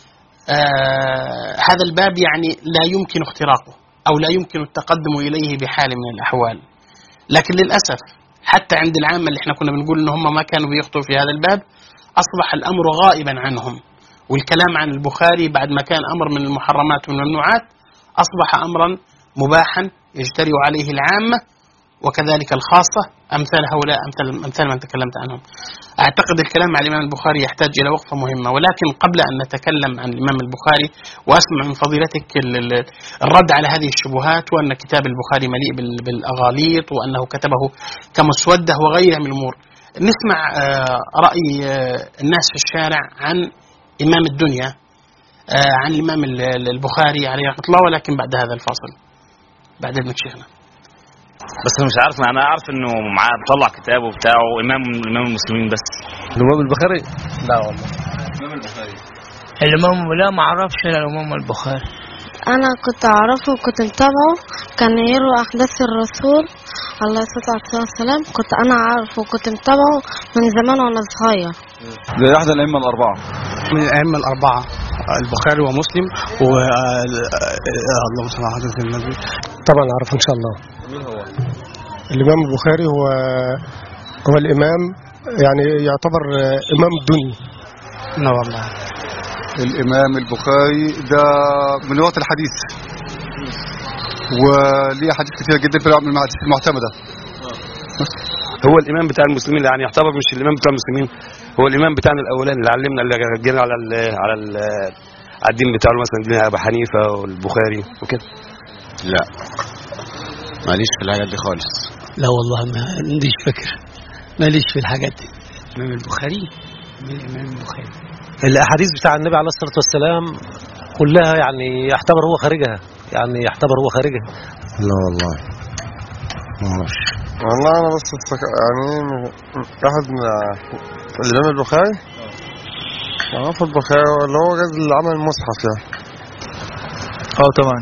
آه هذا الباب يعني لا يمكن اختراقه أو لا يمكن التقدم إليه بحال من الأحوال. لكن للأسف حتى عند العامة اللي احنا كنا بنقول ان هم ما كانوا بيخطوا في هذا الباب، اصبح الامر غائبا عنهم، والكلام عن البخاري بعد ما كان امر من المحرمات والممنوعات اصبح امرا مباحا يجترئ عليه العامة وكذلك الخاصة امثال هؤلاء امثال امثال من تكلمت عنهم. اعتقد الكلام عن الامام البخاري يحتاج الى وقفة مهمة، ولكن قبل ان نتكلم عن الامام البخاري واسمع من فضيلتك الرد على هذه الشبهات، وان كتاب البخاري مليء بالاغاليط وانه كتبه كمسودة وغيرها من الامور، نسمع راي الناس في الشارع عن امام الدنيا، عن الامام البخاري عليه رحمة الله، ولكن بعد هذا الفاصل بعد اذنك شيخنا. بس مش عارف، انا عارف انه معاه بيطلع كتابه بتاعه امام امام المسلمين. بس الامام البخاري لا والله. الامام البخاري الامام لا ما اعرفش الامام البخاري. انا كنت اعرفه وكنت متابعه، كان يروي احداث الرسول عليه الصلاه والسلام، كنت انا عارفه وكنت متابعه من زمان وانا صغير. ده احد الائمه الاربعه من الائمه الاربعه البخاري ومسلم و اللهم صل على سيدنا النبي. طبعا اعرف ان شاء الله. مين هو الامام البخاري؟ هو هو الامام يعني يعتبر امام الدنيا. لا والله. الامام البخاري ده من وقت الحديث، وليه حديث كتير جدا في من الحديث المعتمده. هو الامام بتاع المسلمين، يعني يعتبر مش الامام بتاع المسلمين، هو الامام بتاعنا الاولاني اللي علمنا اللي جينا على ال على ال على الدين بتاعه، مثلا دين ابو حنيفه والبخاري وكده. لا ماليش في الحاجات دي خالص. لا والله ما عنديش فكر، ماليش في الحاجات دي. الإمام البخاري من الإمام البخاري الأحاديث بتاع النبي عليه الصلاة والسلام كلها يعني يعتبر هو خارجها، يعني يعتبر هو خارجها. لا والله ما اعرفش والله. انا بس يعني واحد من الامام البخاري عارف البخاري اللي هو جاز اللي عمل المصحف يعني. اه طبعا.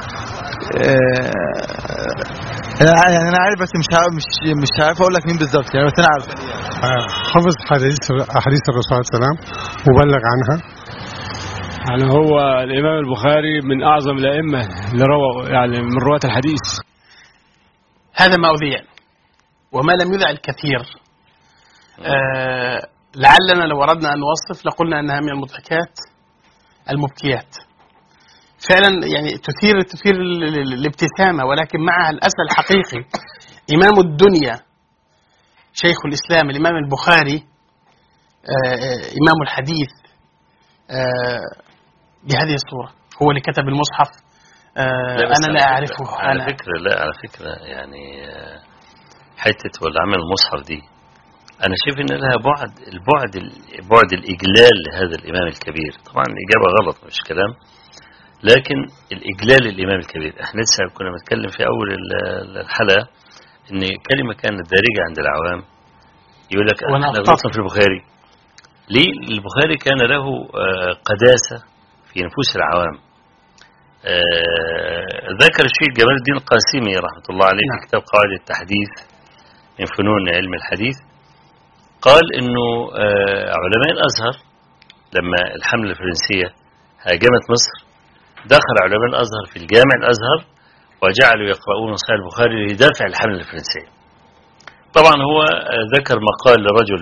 آه يعني انا عارف بس مش عارف مش مش عارف اقول لك مين بالظبط يعني، بس انا عارف. حافظ حديث احاديث الرسول صلى الله عليه وسلم وبلغ عنها. يعني هو الامام البخاري من اعظم الائمه اللي روى يعني من رواه الحديث. هذا ما أذيع وما لم يذع الكثير. آه لعلنا لو أردنا أن نوصف لقلنا أنها من المضحكات المبكيات فعلا، يعني تثير تثير الابتسامة، ولكن معها الأسى الحقيقي. إمام الدنيا شيخ الإسلام الإمام البخاري آه إمام الحديث آه بهذه الصورة، هو اللي كتب المصحف. آه أنا لا أعرفه. على أنا فكرة لا على فكرة يعني حتة ولا عمل المصحف دي أنا شايف إن لها بعد البعد بعد الإجلال لهذا الإمام الكبير. طبعا الإجابة غلط مش كلام، لكن الإجلال للإمام الكبير. إحنا لسه كنا بنتكلم في أول الحلقة إن كلمة كانت دارجة عند العوام، يقول لك أنا غلطنا في البخاري. ليه؟ البخاري كان له قداسة في نفوس العوام. ذكر الشيخ جمال الدين القاسمي رحمة الله عليه في كتاب قواعد التحديث من فنون علم الحديث، قال إنه علماء الأزهر لما الحملة الفرنسية هاجمت مصر دخل علماء الأزهر في الجامع الأزهر وجعلوا يقرؤون صحيح البخاري لدافع الحملة الفرنسية. طبعا هو ذكر مقال لرجل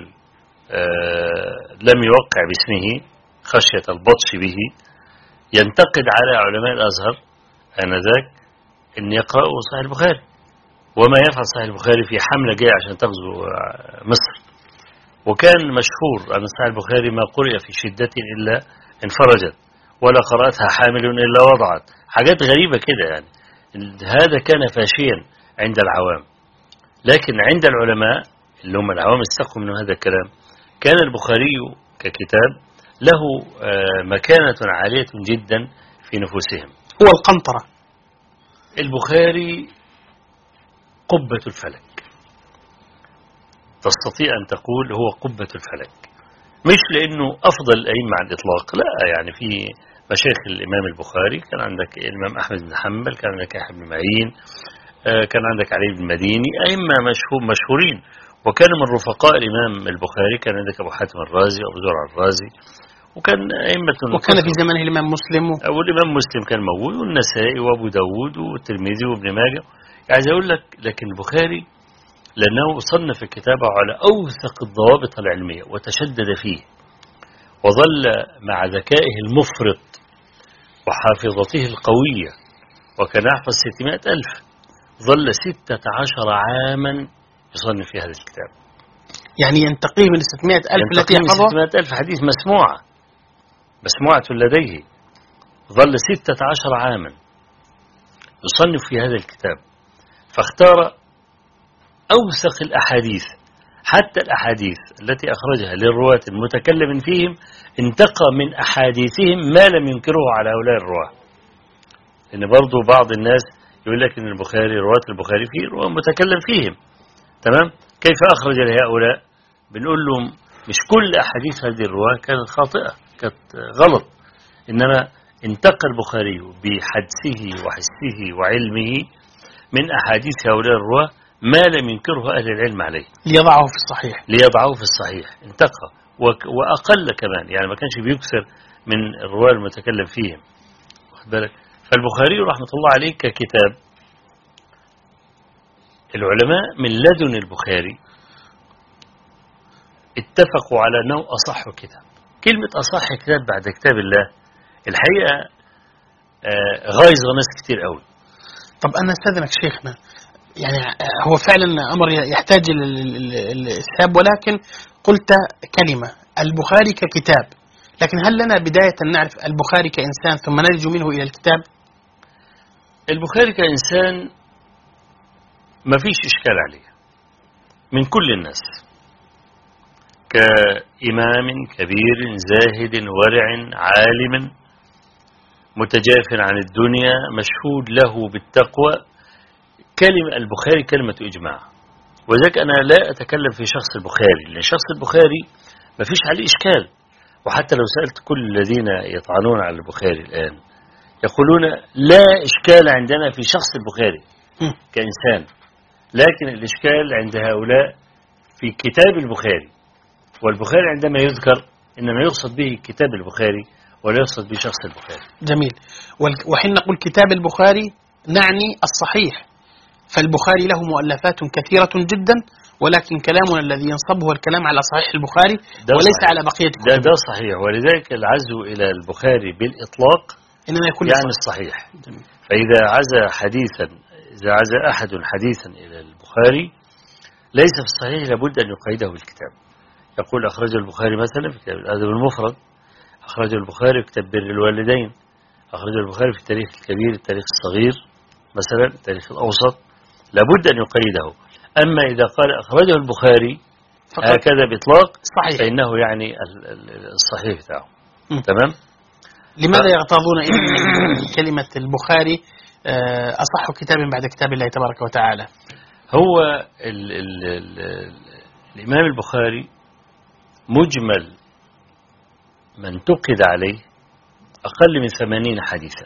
لم يوقع باسمه خشية البطش به، ينتقد على علماء الأزهر آنذاك أن يقرأوا صحيح البخاري، وما يفعل صحيح البخاري في حملة جاية عشان تغزو مصر. وكان مشهور أن صحيح البخاري ما قرئ في شدة إلا انفرجت، ولا قرأتها حامل إلا وضعت. حاجات غريبة كده يعني. هذا كان فاشيا عند العوام، لكن عند العلماء اللي هم العوام استقوا من هذا الكلام كان البخاري ككتاب له مكانة عالية جدا في نفوسهم. هو القنطرة. البخاري قبة الفلك، تستطيع أن تقول هو قبة الفلك، مش لأنه أفضل الأئمة على الإطلاق، لا. يعني في مشايخ الإمام البخاري كان عندك الإمام أحمد بن حنبل، كان عندك يحيى بن معين، كان عندك علي بن المديني، أئمة مشهور مشهورين. وكان من رفقاء الإمام البخاري كان عندك أبو حاتم الرازي وأبو زرع الرازي، وكان أئمة. وكان في زمانه الإمام مسلم و... أو الإمام مسلم كان موجود، والنسائي وأبو داود والترمذي وابن ماجه. عايز أقول لك لكن البخاري لأنه صنف كتابه على أوثق الضوابط العلمية وتشدد فيه، وظل مع ذكائه المفرط وحافظته القوية، وكان يحفظ ستمائة ألف، ظل ستة عشر عاما يصنف في هذا الكتاب. يعني ينتقيه من ستمائة ألف التي يحفظها ستمائة ألف حديث مسموعة مسموعة لديه، ظل ستة عشر عاما يصنف في هذا الكتاب، فاختار أوثق الأحاديث. حتى الأحاديث التي أخرجها للرواة المتكلم فيهم انتقى من أحاديثهم ما لم ينكره على هؤلاء الرواة. إن برضو بعض الناس يقول لك إن البخاري رواة البخاري فيه رواة متكلم فيهم، تمام؟ كيف أخرج لهؤلاء؟ بنقول لهم مش كل أحاديث هذه الرواة كانت خاطئة، كانت غلط، إنما انتقى البخاري بحدسه وحسه وعلمه من أحاديث هؤلاء الرواة ما لم ينكره أهل العلم عليه ليضعه في الصحيح ليضعه في الصحيح انتقى، وأقل كمان، يعني ما كانش بيكثر من الرواة المتكلم فيهم، واخد بالك؟ فالبخاري رحمة الله عليه ككتاب، العلماء من لدن البخاري اتفقوا على أنه أصح كتاب. كلمة أصح كتاب بعد كتاب الله الحقيقة غايز ناس كتير قوي. طب أنا استاذنك شيخنا، يعني هو فعلا أمر يحتاج للإسهاب، ولكن قلت كلمة البخاري ككتاب، لكن هل لنا بداية نعرف البخاري كإنسان ثم نرجو منه إلى الكتاب؟ البخاري كإنسان ما فيش إشكال عليها من كل الناس، كإمام كبير زاهد ورع عالم متجاف عن الدنيا مشهود له بالتقوى. كلمة البخاري كلمة إجماع، وذلك أنا لا أتكلم في شخص البخاري، لأن شخص البخاري ما فيش عليه إشكال. وحتى لو سألت كل الذين يطعنون على البخاري الآن يقولون لا إشكال عندنا في شخص البخاري كإنسان، لكن الإشكال عند هؤلاء في كتاب البخاري. والبخاري عندما يذكر إنما يقصد به كتاب البخاري ولا يقصد به شخص البخاري. جميل. وحين نقول كتاب البخاري نعني الصحيح، فالبخاري له مؤلفات كثيرة جدا، ولكن كلامنا الذي ينصب هو الكلام على صحيح البخاري وليس صحيح. على بقية الكتب. ده, ده صحيح، ولذلك العزو إلى البخاري بالإطلاق إنما يكون يعني الصحيح. جميل. فإذا عزى حديثا إذا عزى أحد حديثا إلى البخاري ليس في الصحيح لابد أن يقيده بالكتاب. يقول أخرجه البخاري مثلا في كتاب الأدب المفرد، أخرجه البخاري في كتاب بر الوالدين، أخرجه البخاري في التاريخ الكبير، التاريخ الصغير مثلا، التاريخ الأوسط، لابد أن يقيده. أما إذا قال أخرجه البخاري هكذا بإطلاق صحيح، فإنه يعني الصحيح بتاعه. تمام. لماذا يغتاظون إلى كلمة البخاري أصح كتاب بعد كتاب الله تبارك وتعالى؟ هو ال ال ال الإمام البخاري مجمل من انتقد عليه أقل من ثمانين حديثا،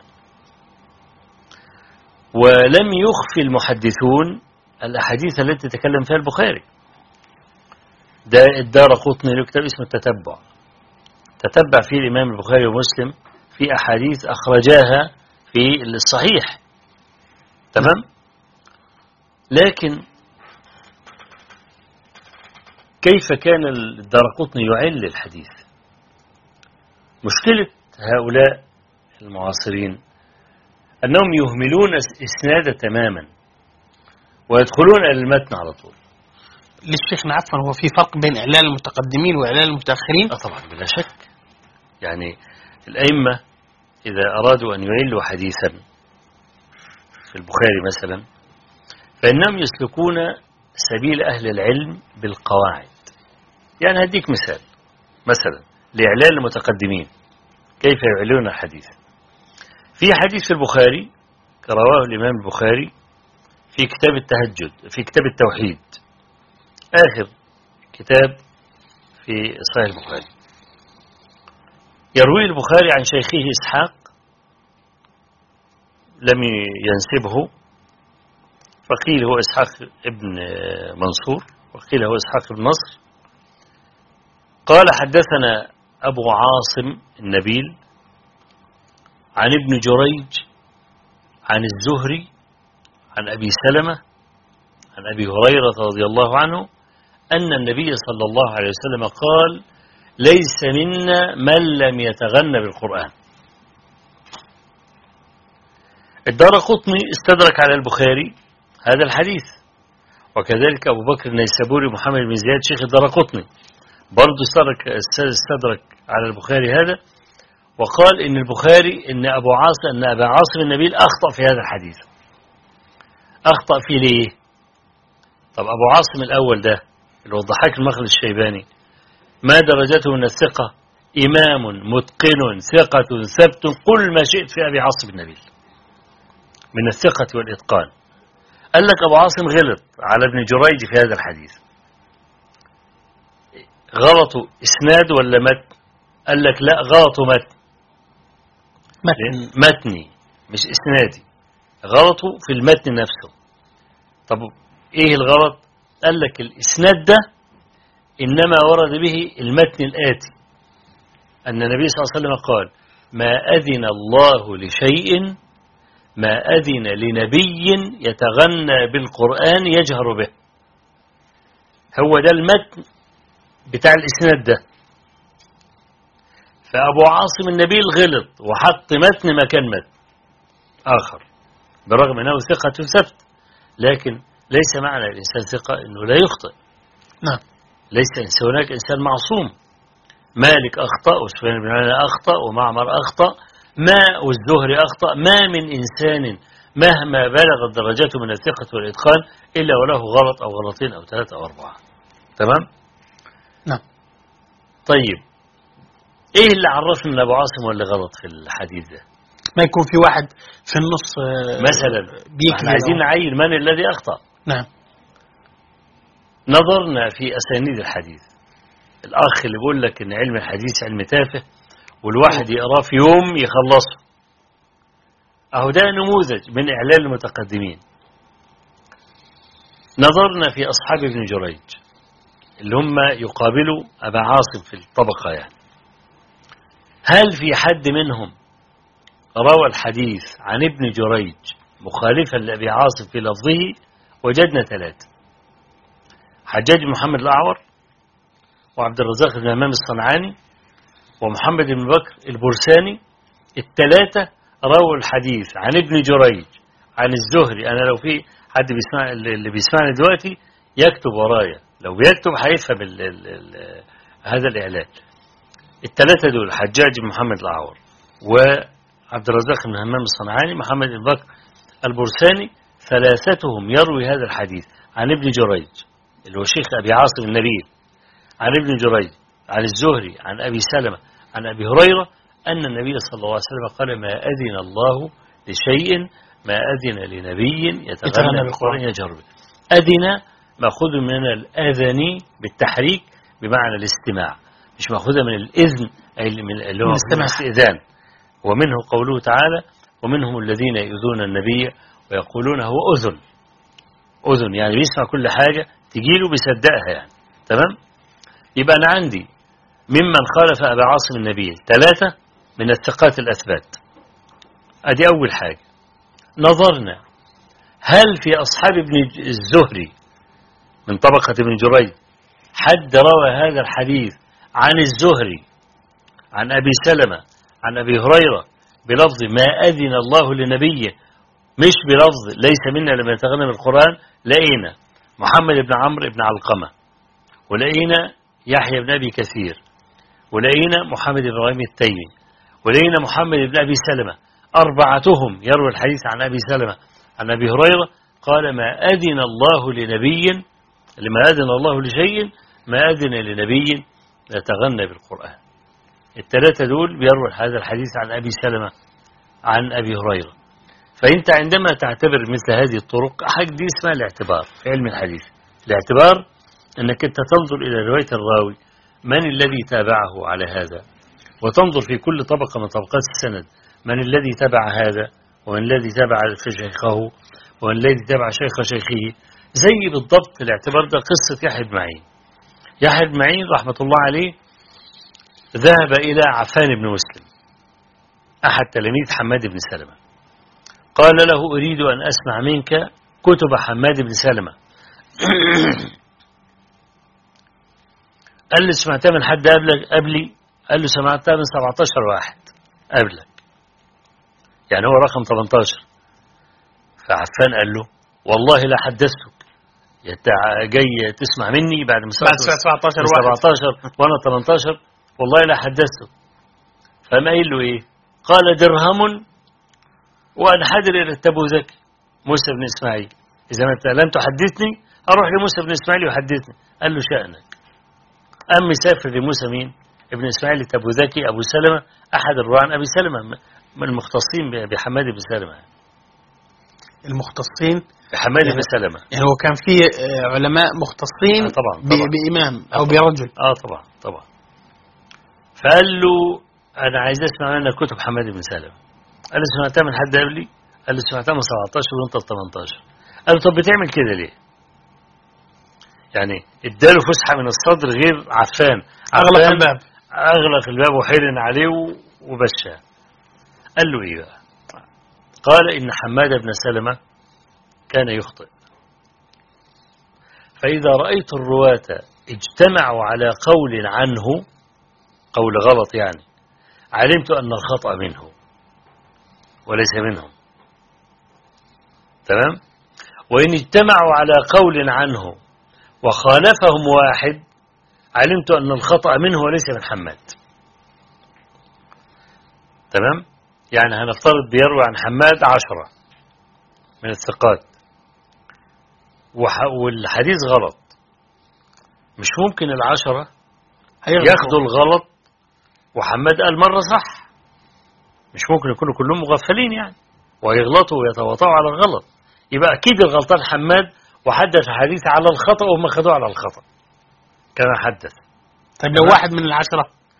ولم يخفي المحدثون الأحاديث التي تكلم فيها البخاري. ده الدارقطني له كتاب اسمه التتبع، تتبع فيه الإمام البخاري ومسلم في أحاديث أخرجاها في الصحيح. تمام. لكن كيف كان الدارقطني يعل الحديث؟ مشكلة هؤلاء المعاصرين أنهم يهملون إسناده تماما ويدخلون إلى المتن على طول. للشيخ عفوا، هو في فرق بين إعلان المتقدمين وإعلان المتأخرين؟ آه طبعا بلا شك. يعني الأئمة إذا أرادوا أن يعلوا حديثا في البخاري مثلا فإنهم يسلكون سبيل أهل العلم بالقواعد. يعني هديك مثال، مثلا لإعلان المتقدمين كيف يعلون الحديث. في حديث في البخاري رواه الإمام البخاري في كتاب التهجد، في كتاب التوحيد، آخر كتاب في صحيح البخاري. يروي البخاري عن شيخه إسحاق لم ينسبه، فقيل هو إسحاق ابن منصور وقيل هو إسحاق ابن نصر. قال حدثنا أبو عاصم النبيل عن ابن جريج عن الزهري عن أبي سلمة عن أبي هريرة رضي الله عنه أن النبي صلى الله عليه وسلم قال ليس منا من لم يتغنى بالقرآن. الدارقطني استدرك على البخاري هذا الحديث، وكذلك أبو بكر النيسابوري محمد بن زياد شيخ الدارقطني برضو استدرك, استدرك على البخاري هذا، وقال إن البخاري إن أبو عاصم إن أبا عاصم النبيل أخطأ في هذا الحديث. أخطأ فيه ليه؟ طب أبو عاصم الأول ده اللي هو الضحاك المخلد الشيباني ما درجته من الثقة؟ إمام متقن ثقة ثبت كل ما شئت في أبي عاصم النبيل من الثقة والإتقان. قال لك أبو عاصم غلط على ابن جريج في هذا الحديث. غلطوا إسناد ولا متن؟ قال لك لا، غلطوا متن. متن متني مش إسنادي، غلطوا في المتن نفسه. طب إيه الغلط؟ قال لك الإسناد ده إنما ورد به المتن الآتي، أن النبي صلى الله عليه وسلم قال ما أذن الله لشيء ما أذن لنبي يتغنى بالقرآن يجهر به. هو ده المتن بتاع الإسناد ده. فأبو عاصم النبيل غلط وحط متن مكان متن آخر، برغم أنه ثقة ثبت، لكن ليس معنى الإنسان ثقة أنه لا يخطئ. نعم. ليس هناك إنسان معصوم. مالك أخطأ وسفيان بن عيينة أخطأ ومعمر أخطأ ما والزهري أخطأ. ما من إنسان مهما بلغت درجته من الثقة والإتقان إلا وله غلط أو غلطين أو ثلاثة أو أربعة. تمام؟ نعم. طيب إيه اللي عرفنا أن أبو عاصم ولا غلط في الحديث ده؟ ما يكون في واحد في النص مثلا احنا عايزين نعين من الذي أخطأ. نعم. نظرنا في أسانيد الحديث. الأخ اللي بيقول لك إن علم الحديث علم تافه والواحد يقراه في يوم يخلصه، أهو ده نموذج من إعلان المتقدمين. نظرنا في أصحاب ابن جريج اللي هم يقابلوا أبا عاصم في الطبقة يعني، هل في حد منهم روى الحديث عن ابن جريج مخالفا لأبي عاصم في لفظه؟ وجدنا ثلاثة: حجاج بن محمد الأعور، وعبد الرزاق بن همام الصنعاني، ومحمد بن بكر البرساني. الثلاثة رووا الحديث عن ابن جريج عن الزهري. أنا لو في حد بيسمع اللي بيسمعني دلوقتي يكتب ورايا، لو بيكتب هيفهم ال ال ال هذا الإعلان. الثلاثة دول حجاج بن محمد الأعور وعبد الرزاق بن همام الصنعاني محمد بن بكر البرساني، ثلاثتهم يروي هذا الحديث عن ابن جريج اللي هو شيخ أبي عاصم النبيل، عن ابن جريج عن الزهري عن أبي سلمة عن أبي هريرة أن النبي صلى الله عليه وسلم قال: ما أذن الله لشيء ما أذن لنبي يتغنى بالقرآن يجهر به. أذن مأخوذ من الأذن بالتحريك بمعنى الاستماع، مش مأخوذ من الإذن أي من اللي هو الاستئذان. ومنه قوله تعالى: ومنهم الذين يؤذون النبي ويقولون هو أذن. أذن يعني بيسمع كل حاجة تجيله بيصدقها يعني. تمام؟ يبقى أنا عندي ممن خالف أبا عاصم النبيل ثلاثة من الثقات الأثبات. أدي أول حاجة. نظرنا هل في أصحاب ابن الزهري من طبقة ابن جريج حد روى هذا الحديث عن الزهري عن أبي سلمة عن أبي هريرة بلفظ ما أذن الله لنبيه، مش بلفظ ليس منا لما يتغنى بالقرآن؟ لقينا محمد بن عمرو بن علقمة، ولقينا يحيى بن أبي كثير، ولقينا محمد بن إبراهيم التيمي، ولقينا محمد بن أبي سلمة. أربعتهم يروي الحديث عن أبي سلمة عن أبي هريرة قال: ما أذن الله لنبي لما أذن الله لشيء ما أذن لنبي يتغنى بالقرآن. الثلاثة دول بيروي هذا الحديث عن أبي سلمة عن أبي هريرة. فأنت عندما تعتبر مثل هذه الطرق، حاجة دي اسمها الاعتبار في علم الحديث. الاعتبار أنك أنت تنظر إلى رواية الراوي من الذي تابعه على هذا، وتنظر في كل طبقة من طبقات السند من الذي تبع هذا ومن الذي تبع شيخه ومن الذي تبع شيخ شيخه. زي بالضبط الاعتبار ده قصة يحيى بن معين. يحيى بن معين رحمة الله عليه ذهب إلى عفان بن مسلم أحد تلاميذ حماد بن سلمة، قال له: أريد أن أسمع منك كتب حماد بن سلمة. قال له: سمعتها من حد قبلك قبلي؟ قال له: سمعتها من سبعتاشر واحد قبلك، يعني هو رقم ثمانية عشر. فعفان قال له: والله لا حدثتك، جاي تسمع مني بعد ما سبعتاشر وانا ثمانية عشر؟ والله لا حدثتك. فما قال له ايه؟ قال: درهم وانحدر الى التبوذكي موسى بن اسماعيل، اذا ما لم تحدثني اروح لموسى بن اسماعيل يحدثني. قال له: شأنك. أم سافر لموسى مين؟ ابن اسماعيل التبوذكي أبو سلمة أحد الرواة عن أبي سلمة من المختصين بحماد بن سلمة. المختصين بحماد بن سلمة، يعني هو كان في علماء مختصين آه طبعا طبعا. بإمام أو برجل. اه طبعا طبعا. فقال له: أنا عايز أسمع منك كتب حماد بن سلمة. قال له: سمعتها من حد قبلي؟ قال له: سمعتها من سبعتاشر وأنت ثمانية عشر. قال له: طب بتعمل كده ليه؟ يعني اداله فسحة من الصدر غير عفان. أغلق الباب أغلق الباب وحرن عليه وبشاه. قال له: إيه بقى؟ قال: إن حماد بن سلمة كان يخطئ، فإذا رأيت الرواة اجتمعوا على قول عنه، قول غلط يعني، علمت أن الخطأ منه وليس منهم. تمام؟ وإن اجتمعوا على قول عنه وخالفهم واحد علمت أن الخطأ منه وليس من حماد. تمام؟ يعني هنفترض بيروي عن حماد عشرة، من الثقات والحديث غلط، مش ممكن العشرة ياخدوا الغلط وحماد قال مرة صح، مش ممكن يكونوا كلهم مغفلين يعني ويغلطوا ويتواطؤوا على الغلط. يبقى أكيد الغلطان حماد وحدث الحديث على الخطأ وهم خدوه على الخطأ كما حدث. طيب لو واحد من العشرة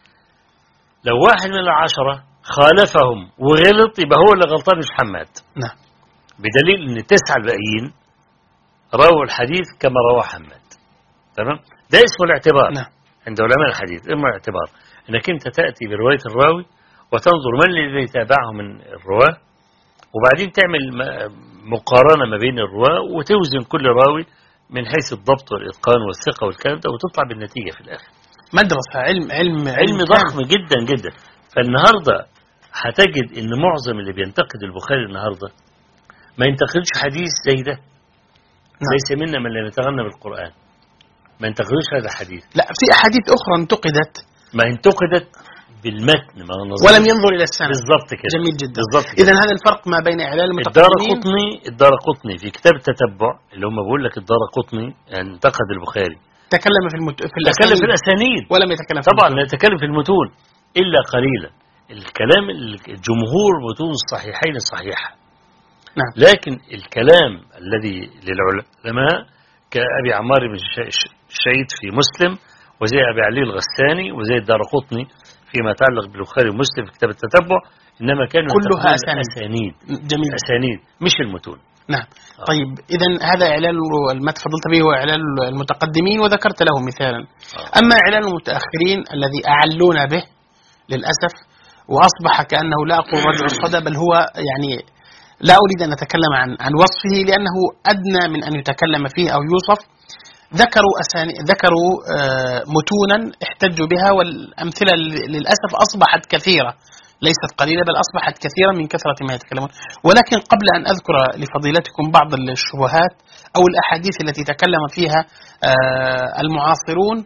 لو واحد من العشرة خالفهم وغلط يبقى هو اللي غلطان مش حماد. نعم. بدليل ان التسعة الباقيين رووا الحديث كما رواه حماد. تمام؟ ده اسمه الاعتبار. نعم. عند علماء الحديث اسمه الاعتبار، انك انت تأتي برواية الراوي وتنظر من الذي تابعه من الرواة، وبعدين تعمل مقارنة ما بين الرواة وتوزن كل راوي من حيث الضبط والإتقان والثقة والكلام ده وتطلع بالنتيجة في الآخر. مدرسة علم علم علم ضخم جدا جدا. فالنهاردة هتجد ان معظم اللي بينتقد البخاري النهاردة ما ينتقدش حديث زي ده. نعم. ليس منا من لا يتغنى بالقرآن، ما ينتقدوش هذا الحديث. لا، في أحاديث أخرى انتقدت، ما انتقدت بالمتن ما ولم ينظر إلى السند. بالضبط كده. جميل جدا. بالضبط. إذا هذا الفرق ما بين إعلال المتقدمين. الدارقطني الدارقطني في كتاب التتبع اللي هم بقول لك الدارقطني يعني انتقد البخاري، تكلم في المت... في الأسانيد. تكلم في الأسانيد ولم يتكلم في طبعا المتون. لا يتكلم في المتون إلا قليلا. الكلام الجمهور متون الصحيحين الصحيحة. نعم. لكن الكلام الذي للعلماء كأبي عمار بن الشهيد في مسلم، وزي أبي علي الغساني، وزي الدارقطني فيما يتعلق بالبخاري ومسلم في كتاب التتبع، إنما كانوا كلها أسانيد. أسانيد. جميل. أسانيد مش المتون. نعم. آه. طيب إذا هذا إعلال ما تفضلت به هو إعلال المتقدمين وذكرت له مثالا. آه. أما إعلال المتأخرين الذي أعلون به للأسف وأصبح كأنه لا أقول رجع الصدى، بل هو يعني لا أريد أن أتكلم عن عن وصفه لأنه أدنى من أن يتكلم فيه أو يوصف. ذكروا أساني ذكروا آه متونا احتجوا بها، والأمثلة للأسف أصبحت كثيرة ليست قليلة، بل أصبحت كثيرة من كثرة ما يتكلمون. ولكن قبل أن أذكر لفضيلتكم بعض الشبهات أو الأحاديث التي تكلم فيها آه المعاصرون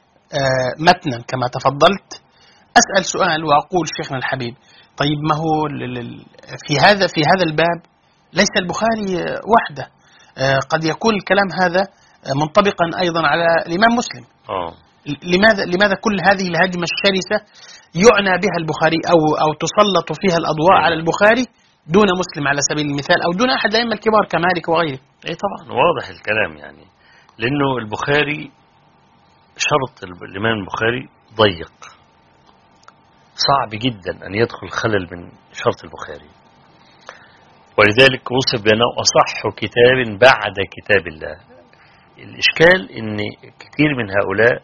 آه متنا كما تفضلت، أسأل سؤال وأقول شيخنا الحبيب، طيب ما هو في هذا في هذا الباب ليس البخاري وحده، قد يكون الكلام هذا منطبقا أيضا على الإمام مسلم. أوه. لماذا لماذا كل هذه الهجمة الشرسة يعنى بها البخاري أو أو تسلط فيها الأضواء على البخاري دون مسلم على سبيل المثال، أو دون أحد الأئمة الكبار كمالك وغيره؟ إيه طبعا واضح الكلام يعني، لأنه البخاري شرط الإمام البخاري ضيق، صعب جدا أن يدخل خلل من شرط البخاري، ولذلك وصف بأنه أصح كتاب بعد كتاب الله. الإشكال أن كثير من هؤلاء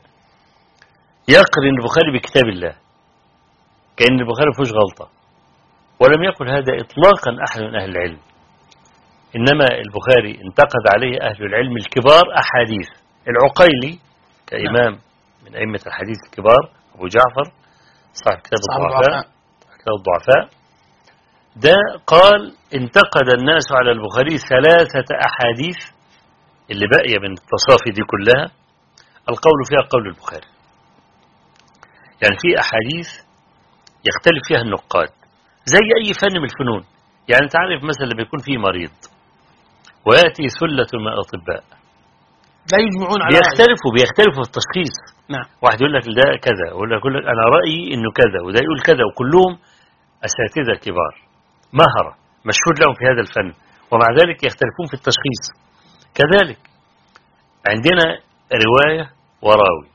يقرن البخاري بكتاب الله كأن البخاري فيهوش غلطة، ولم يقل هذا إطلاقا أحد من أهل العلم، إنما البخاري انتقد عليه أهل العلم الكبار أحاديث. العقيلي كإمام من أئمة الحديث الكبار أبو جعفر صاحب كتاب الضعفاء كتاب الضعفاء ده قال انتقد الناس على البخاري ثلاثة أحاديث اللي باقية من التصافي دي كلها القول فيها قول البخاري. يعني في أحاديث يختلف فيها النقاد زي أي فن من الفنون. يعني تعرف مثلا لما يكون فيه مريض ويأتي ثلة من الأطباء لا يجمعون على بيختلفوا بيختلفوا في التشخيص. نعم. واحد يقول لك ده كذا، ويقول لك أنا رأيي إنه كذا، وده يقول كذا، وكلهم أساتذة كبار مهرة مشهود لهم في هذا الفن، ومع ذلك يختلفون في التشخيص. كذلك عندنا رواية وراوي،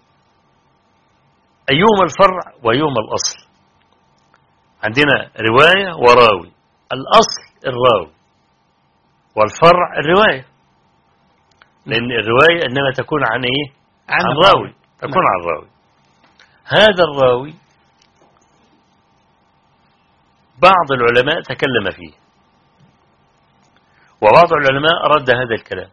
أيهما الفرع وأيهما الأصل؟ عندنا رواية وراوي، الأصل الراوي والفرع الرواية، لأن الرواية إنما تكون عن إيه؟ عن, عن راوي، تكون عن راوي. هذا الراوي بعض العلماء تكلم فيه، وبعض العلماء رد هذا الكلام،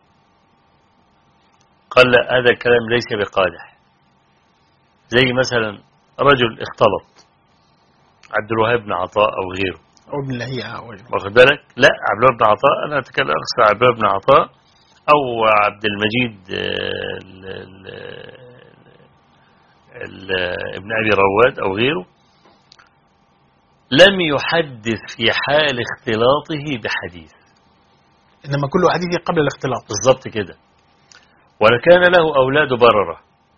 قال لا هذا الكلام ليس بقادح. زي مثلا رجل اختلط، عبد الوهاب بن عطاء أو غيره، أو ابن لهيعة أو غيره، واخد بالك؟ لا، عبد الوهاب بن عطاء، أنا أتكلم أقصد عبد الوهاب بن عطاء أو عبد المجيد ال ال ال ابن أبي رواد أو غيره، لم يحدث في حال اختلاطه بحديث، إنما كل حديث قبل الاختلاط. بالضبط كده. وكان له أولاد بررة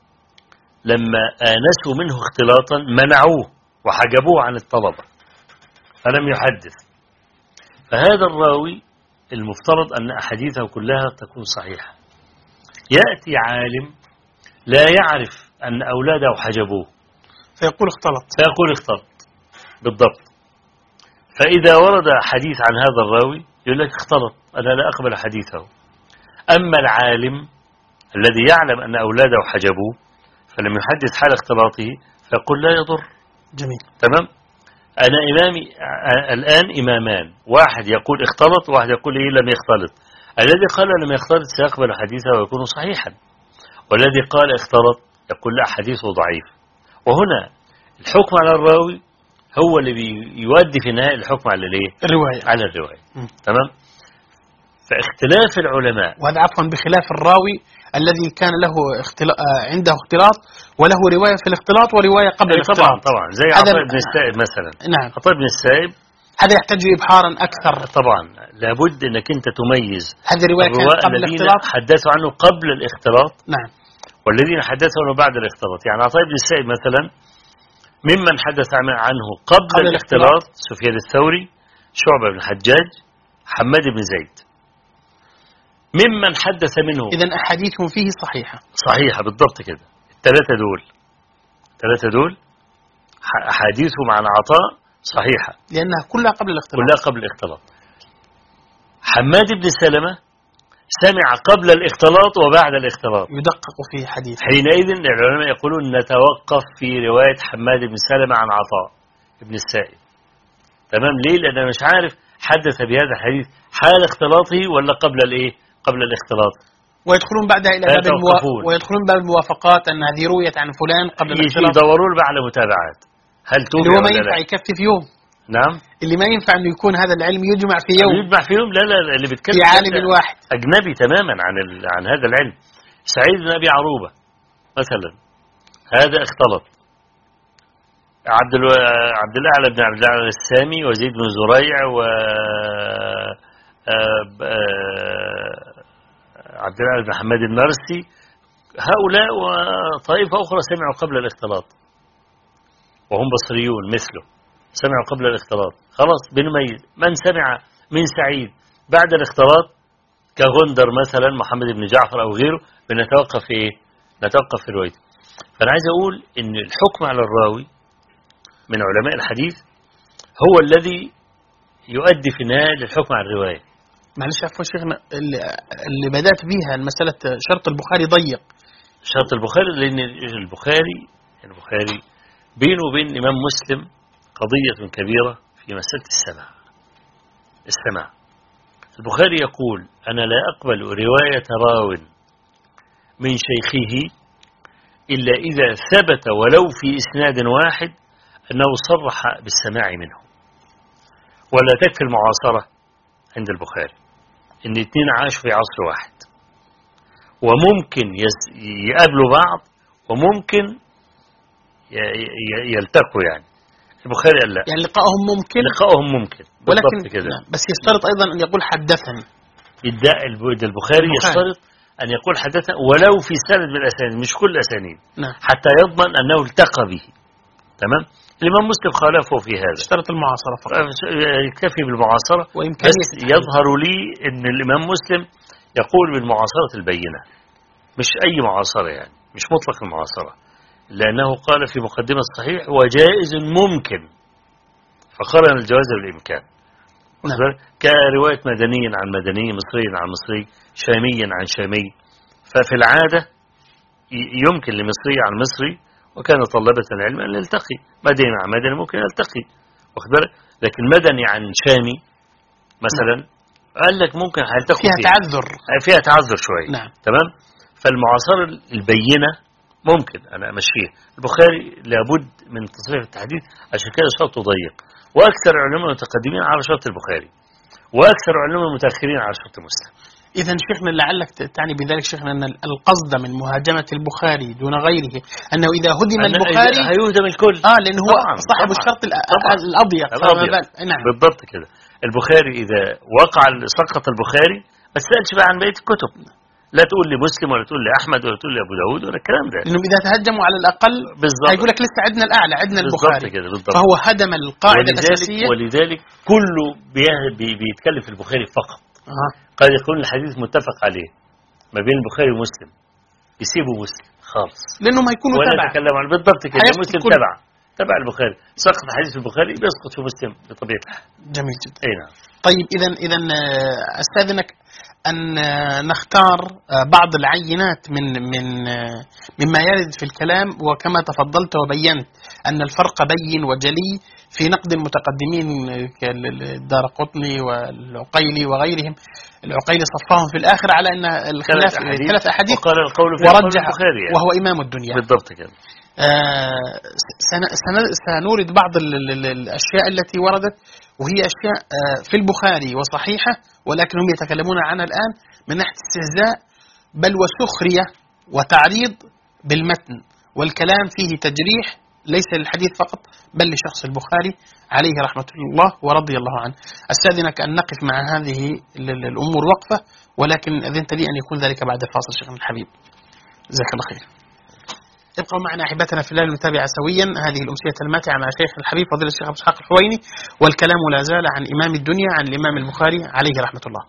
لما آنسوا منه اختلاطا منعوه وحجبوه عن الطلبة فلم يحدث. فهذا الراوي المفترض أن أحاديثه كلها تكون صحيحة. يأتي عالم لا يعرف أن أولاده حجبوه فيقول اختلط فيقول اختلط بالضبط. فإذا ورد حديث عن هذا الراوي يقول لك اختلط، أنا لا أقبل حديثه. أما العالم الذي يعلم أن أولاده حجبوه فلم يحدث حال اختلاطه فيقول لا يضر. جميل. تمام. أنا إمامي الآن إمامان، واحد يقول اختلط وواحد يقول إيه لم يختلط. الذي قال لم يختلط سيقبل حديثه ويكون صحيحا، والذي قال اختلط يقول لا حديثه ضعيف. وهنا الحكم على الراوي هو اللي بيودي في النهاية الحكم على الايه؟ الرواية. على الرواية. م. تمام. فاختلاف العلماء، وهذا عفوا بخلاف الراوي الذي كان له اختلاط عنده اختلاط وله رواية في الاختلاط ورواية قبل الاختلاط. طبعا طبعا زي عطاء بن السائب مثلا. نعم. عطاء بن السائب هذا يحتاج إبحارا أكثر. طبعا لابد أنك أنت تميز هذه رواية كانت قبل الاختلاط حدثوا عنه قبل الاختلاط. نعم. والذين حدثوا عنه بعد الاختلاط. يعني عطاء بن السائب مثلا ممن حدث عنه قبل, قبل الاختلاط سفيان الثوري، شعبة بن الحجاج، حماد بن زيد. ممن حدث منه إذن أحاديثهم فيه صحيحة. صحيحة بالضبط كده. الثلاثة دول الثلاثة دول أحاديثهم عن عطاء صحيحة لأنها كلها قبل الاختلاط. كلها قبل الاختلاط. حماد بن سلمة سمع قبل الاختلاط وبعد الاختلاط. يدقق في حديث. حينئذ العلماء يقولون نتوقف في رواية حماد بن سلمة عن عطاء بن السائب. تمام. ليه؟ لأن أنا مش عارف حدث بهذا الحديث حال اختلاطه ولا قبل الايه؟ قبل الاختلاط. ويدخلون بعدها إلى باب الموا... ويدخلون باب الموافقات أن هذه رويت عن فلان قبل الاختلاط. يدوروا له على متابعات. هل توفي اللي هو ما ينفع يكفي في يوم. نعم. اللي ما ينفع انه يكون هذا العلم يجمع في يوم. يجمع في يوم. لا لا اللي بيتكلم في عالم واحد اجنبي تماما عن ال... عن هذا العلم. سعيد بن ابي عروبه مثلا هذا اختلط. عبد ال... عبد الاعلى بن عبد الاعلى السامي وزيد بن زريع و عبد الاعلى بن حماد النرسي هؤلاء وطائفه اخرى سمعوا قبل الاختلاط وهم بصريون مثله، سمعوا قبل الاختلاط. خلاص بنميز من سمع من سعيد بعد الاختلاط كغندر مثلا محمد بن جعفر أو غيره بنتوقف في إيه؟ نتوقف في روايته. فأنا عايز أقول إن الحكم على الراوي من علماء الحديث هو الذي يؤدي في النهاية للحكم على الرواية. معلش عفوا شيخنا اللي بدأت بيها المسألة شرط البخاري ضيق. شرط البخاري لأن البخاري البخاري بينه وبين الإمام مسلم قضية كبيرة في مسألة السماع. السماع البخاري يقول أنا لا أقبل رواية راو من شيخه إلا إذا ثبت ولو في إسناد واحد أنه صرح بالسماع منه. ولا تكفي المعاصرة عند البخاري إن اثنين عاشوا في عصر واحد وممكن يقابلوا بعض وممكن يلتقوا. يعني البخاري قال لا. يعني لقائهم ممكن لقائهم ممكن ولكن كده. بس يشترط أيضا أن يقول حدثني. يدعي البخاري يشترط أن يقول حدثنا ولو في سند من الأسانيد مش كل الأسانيد نعم. حتى يضمن أنه التقى به. تمام. الإمام مسلم خالفه في هذا. اشترط المعاصرة فقط. يكفي بالمعاصرة. بس يظهر لي أن الإمام مسلم يقول بالمعاصرة البينة مش أي معاصرة، يعني مش مطلق المعاصرة، لأنه قال في مقدمة الصحيح وجائز ممكن فقارن الجواز بالإمكان. نعم. كرواية مدني عن مدني، مصري عن مصري، شامي عن شامي. ففي العادة يمكن لمصري عن مصري وكان طلبة العلم أن يلتقي، مدني عن مدني ممكن يلتقي، لكن مدني عن شامي مثلا قال لك ممكن هيلتقوا فيها تعذر فيها تعذر شوية. نعم. تمام. فالمعاصرة البينة ممكن أنا أمشيه. البخاري لابد من تصريح التحديث عشان كده شرطه ضيق، وأكثر علماء المتقدمين على شرط البخاري وأكثر علماء المتأخرين على شرط مسلم. إذا شيخنا لعلك تعني بذلك شيخنا أن القصد من مهاجمة البخاري دون غيره أنه إذا هدم البخاري هيهدم الكل. آه لأنه هو صاحب الشرط الأضيق. الأضيق. نعم. بالضبط كده. البخاري إذا وقع سقط البخاري ما تسالش بقى عن بقيه الكتب، لا تقول لي مسلم ولا تقول لي احمد ولا تقول لي ابو داود ولا الكلام ده، لانهم اذا تهجموا على الاقل بالظبط هيقول لك لسه عندنا الاعلى، عندنا البخاري كده بالضبط. فهو هدم القاعده ولذلك الاساسيه. ولذلك كله بي بيتكلم في البخاري فقط. أه. قد يكون الحديث متفق عليه ما بين البخاري ومسلم، يسيبوا مسلم خالص لانهم هيكونوا ولا تبع يتكلموا عن بالضبط كده. مسلم كل... تبع تبع البخاري، سقط حديث البخاري بيسقط في مسلم بطبيعه الحال. جميل جدا. اي نعم. طيب اذا اذا استاذنك ان نختار بعض العينات من من مما يرد في الكلام، وكما تفضلت وبينت ان الفرق بين وجلي في نقد المتقدمين كالدارقطني والعقيلي وغيرهم. العقيلي صفاهم في الاخر على ان الخلاف ثلاث احاديث وقال القول في ورجح البخاري يعني. وهو امام الدنيا بالضبط كده. آه سنورد بعض الاشياء التي وردت وهي اشياء آه في البخاري وصحيحه، ولكن هم يتكلمون عنها الان من ناحيه استهزاء بل وسخريه وتعريض بالمتن، والكلام فيه تجريح ليس للحديث فقط بل لشخص البخاري عليه رحمة الله ورضي الله عنه. أستاذنك أن نقف مع هذه الأمور وقفة، ولكن أذنت لي أن يكون ذلك بعد الفاصل شيخنا الحبيب. جزاك الله خير. ابقوا معنا أحبتنا في الله نتابع سويا هذه الأمسية الماتعة مع شيخ الحبيب فضيلة الشيخ أبو إسحاق الحويني، والكلام لا زال عن إمام الدنيا عن الإمام البخاري عليه رحمة الله.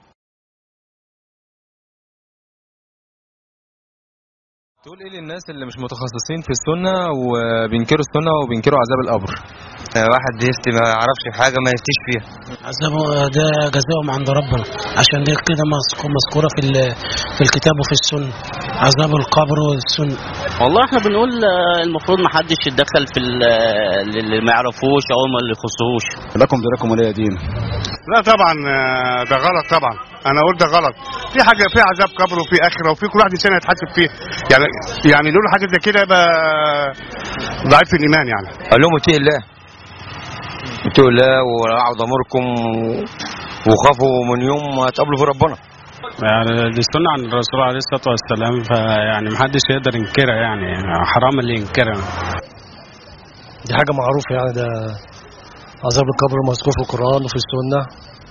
تقول ايه للناس اللي مش متخصصين في السنة وبينكروا السنة وبينكروا عذاب القبر؟ واحد يفتي ما يعرفش حاجة ما يفتيش فيها. عذابه ده جزاؤهم عند ربنا، عشان دي كده مذكورة في في الكتاب وفي السنة، عذاب القبر والسنة. والله احنا بنقول المفروض ما حدش يتدخل في اللي ما يعرفوش او ما اللي يخصوش. لكم دينكم ولي دين. لا طبعا ده غلط طبعا، انا اقول ده غلط. في حاجه في عذاب قبر وفي اخره وفي كل واحد انسان يتحاسب فيه، يعني يعني لولا حاجه زي كده يبقى ضعيف في الايمان. يعني قال لهم اتقوا الله اتقوا الله وراعوا ضميركم وخافوا من يوم هتقابلوا في ربنا. يعني دي سنة عن الرسول عليه الصلاة والسلام، فيعني محدش يقدر ينكرها، يعني حرام اللي ينكرها. دي حاجة معروفة، يعني ده عذاب القبر مذكور في القرآن وفي السنة،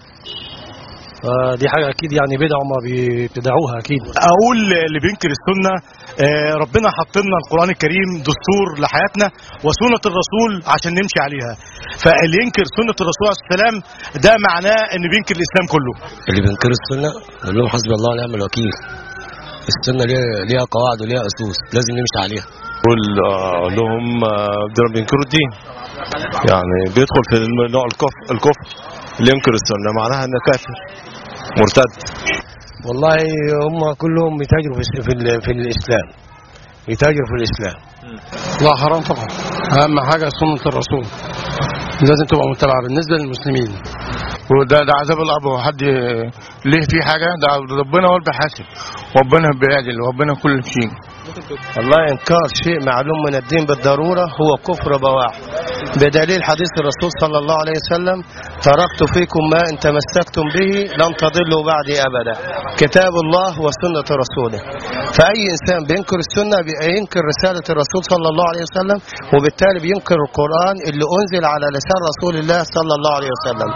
دي حاجة أكيد يعني بدعوا ما بيبتدعوها أكيد. أقول اللي بينكر السنة ربنا حط لنا القرآن الكريم دستور لحياتنا وسنة الرسول عشان نمشي عليها، فاللي ينكر سنة الرسول عليه السلام ده معناه إنه بينكر الإسلام كله. اللي بينكر السنة نقول لهم حسبي الله ونعم الوكيل. السنة ليها قواعد وليها أسس لازم نمشي عليها. قول لهم دول بينكروا الدين، يعني بيدخل في نوع الكفر. الكفر اللي ينكر السنة معناها انه كافر مرتد. والله هم كلهم يتاجروا في في, في الاسلام، يتاجروا في الاسلام. لا حرام طبعا، اهم حاجه سنه الرسول لازم تبقى متبعه بالنسبه للمسلمين. وده ده عذاب القبر، حد ليه في حاجه؟ ده ربنا هو اللي بيحاسب، ربنا بيعدل، ربنا كل شيء. والله انكار شيء معلوم من الدين بالضروره هو كفر بواح، بدليل حديث الرسول صلى الله عليه وسلم: تركت فيكم ما ان تمسكتم به لن تضلوا بعدي ابدا، كتاب الله وسنه رسوله. فاي انسان بينكر السنه بينكر رساله الرسول صلى الله عليه وسلم، وبالتالي بينكر القران اللي انزل على لسان رسول الله صلى الله عليه وسلم.